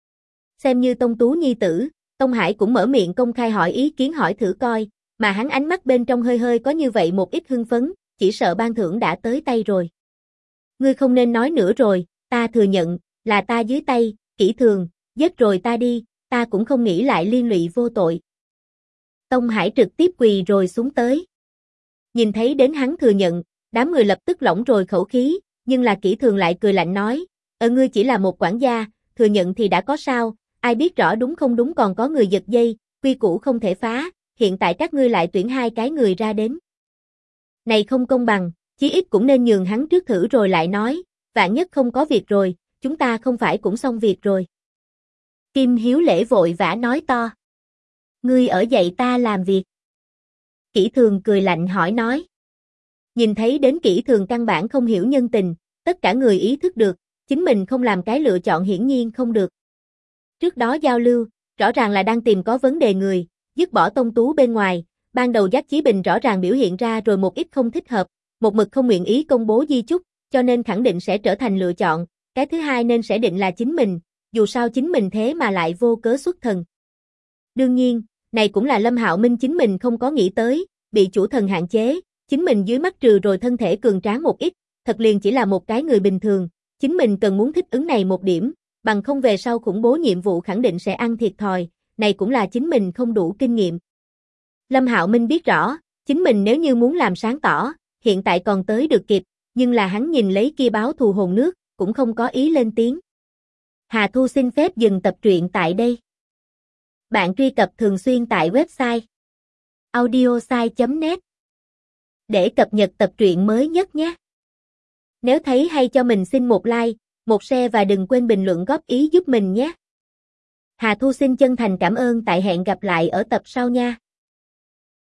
Xem như Tông Tú nhi tử, Tông Hải cũng mở miệng công khai hỏi ý kiến hỏi thử coi, mà hắn ánh mắt bên trong hơi hơi có như vậy một ít hưng phấn, chỉ sợ ban thưởng đã tới tay rồi. Ngươi không nên nói nữa rồi, ta thừa nhận, là ta dưới tay, Kỷ Thường, giết rồi ta đi, ta cũng không nghĩ lại liên lụy vô tội. Tông Hải trực tiếp quỳ rồi xuống tới. Nhìn thấy đến hắn thừa nhận, đám người lập tức lỏng rồi khẩu khí, nhưng là Kỷ Thường lại cười lạnh nói, ngươi chỉ là một quản gia, thừa nhận thì đã có sao, ai biết rõ đúng không đúng còn có người giật dây, quy củ không thể phá, hiện tại các ngươi lại tuyển hai cái người ra đến. Này không công bằng, chí ít cũng nên nhường hắn trước thử rồi lại nói, vạn nhất không có việc rồi, chúng ta không phải cũng xong việc rồi. Kim Hiếu Lễ vội vã nói to. Ngươi ở dạy ta làm việc. Kỷ Thường cười lạnh hỏi nói. Nhìn thấy đến Kỷ Thường căn bản không hiểu nhân tình, tất cả người ý thức được, chính mình không làm cái lựa chọn hiển nhiên không được. Trước đó giao lưu, rõ ràng là đang tìm có vấn đề người, dứt bỏ Tông Tú bên ngoài, ban đầu Giác Chí Bình rõ ràng biểu hiện ra rồi một ít không thích hợp, một mực không nguyện ý công bố di chúc, cho nên khẳng định sẽ trở thành lựa chọn, cái thứ hai nên sẽ định là chính mình, dù sao chính mình thế mà lại vô cớ xuất thần. Đương nhiên, này cũng là Lâm Hạo Minh chính mình không có nghĩ tới, bị chủ thần hạn chế, chính mình dưới mắt trừ rồi thân thể cường tráng một ít, thật liền chỉ là một cái người bình thường, chính mình cần muốn thích ứng này một điểm, bằng không về sau khủng bố nhiệm vụ khẳng định sẽ ăn thiệt thòi, này cũng là chính mình không đủ kinh nghiệm. Lâm Hạo Minh biết rõ, chính mình nếu như muốn làm sáng tỏ, hiện tại còn tới được kịp, nhưng là hắn nhìn lấy kia báo thù hồn nước, cũng không có ý lên tiếng. Hà Thu xin phép dừng tập truyện tại đây. Bạn truy cập thường xuyên tại website audiosai.net để cập nhật tập truyện mới nhất nhé. Nếu thấy hay cho mình xin một like, một share và đừng quên bình luận góp ý giúp mình nhé. Hà Thu xin chân thành cảm ơn tại hẹn gặp lại ở tập sau nha.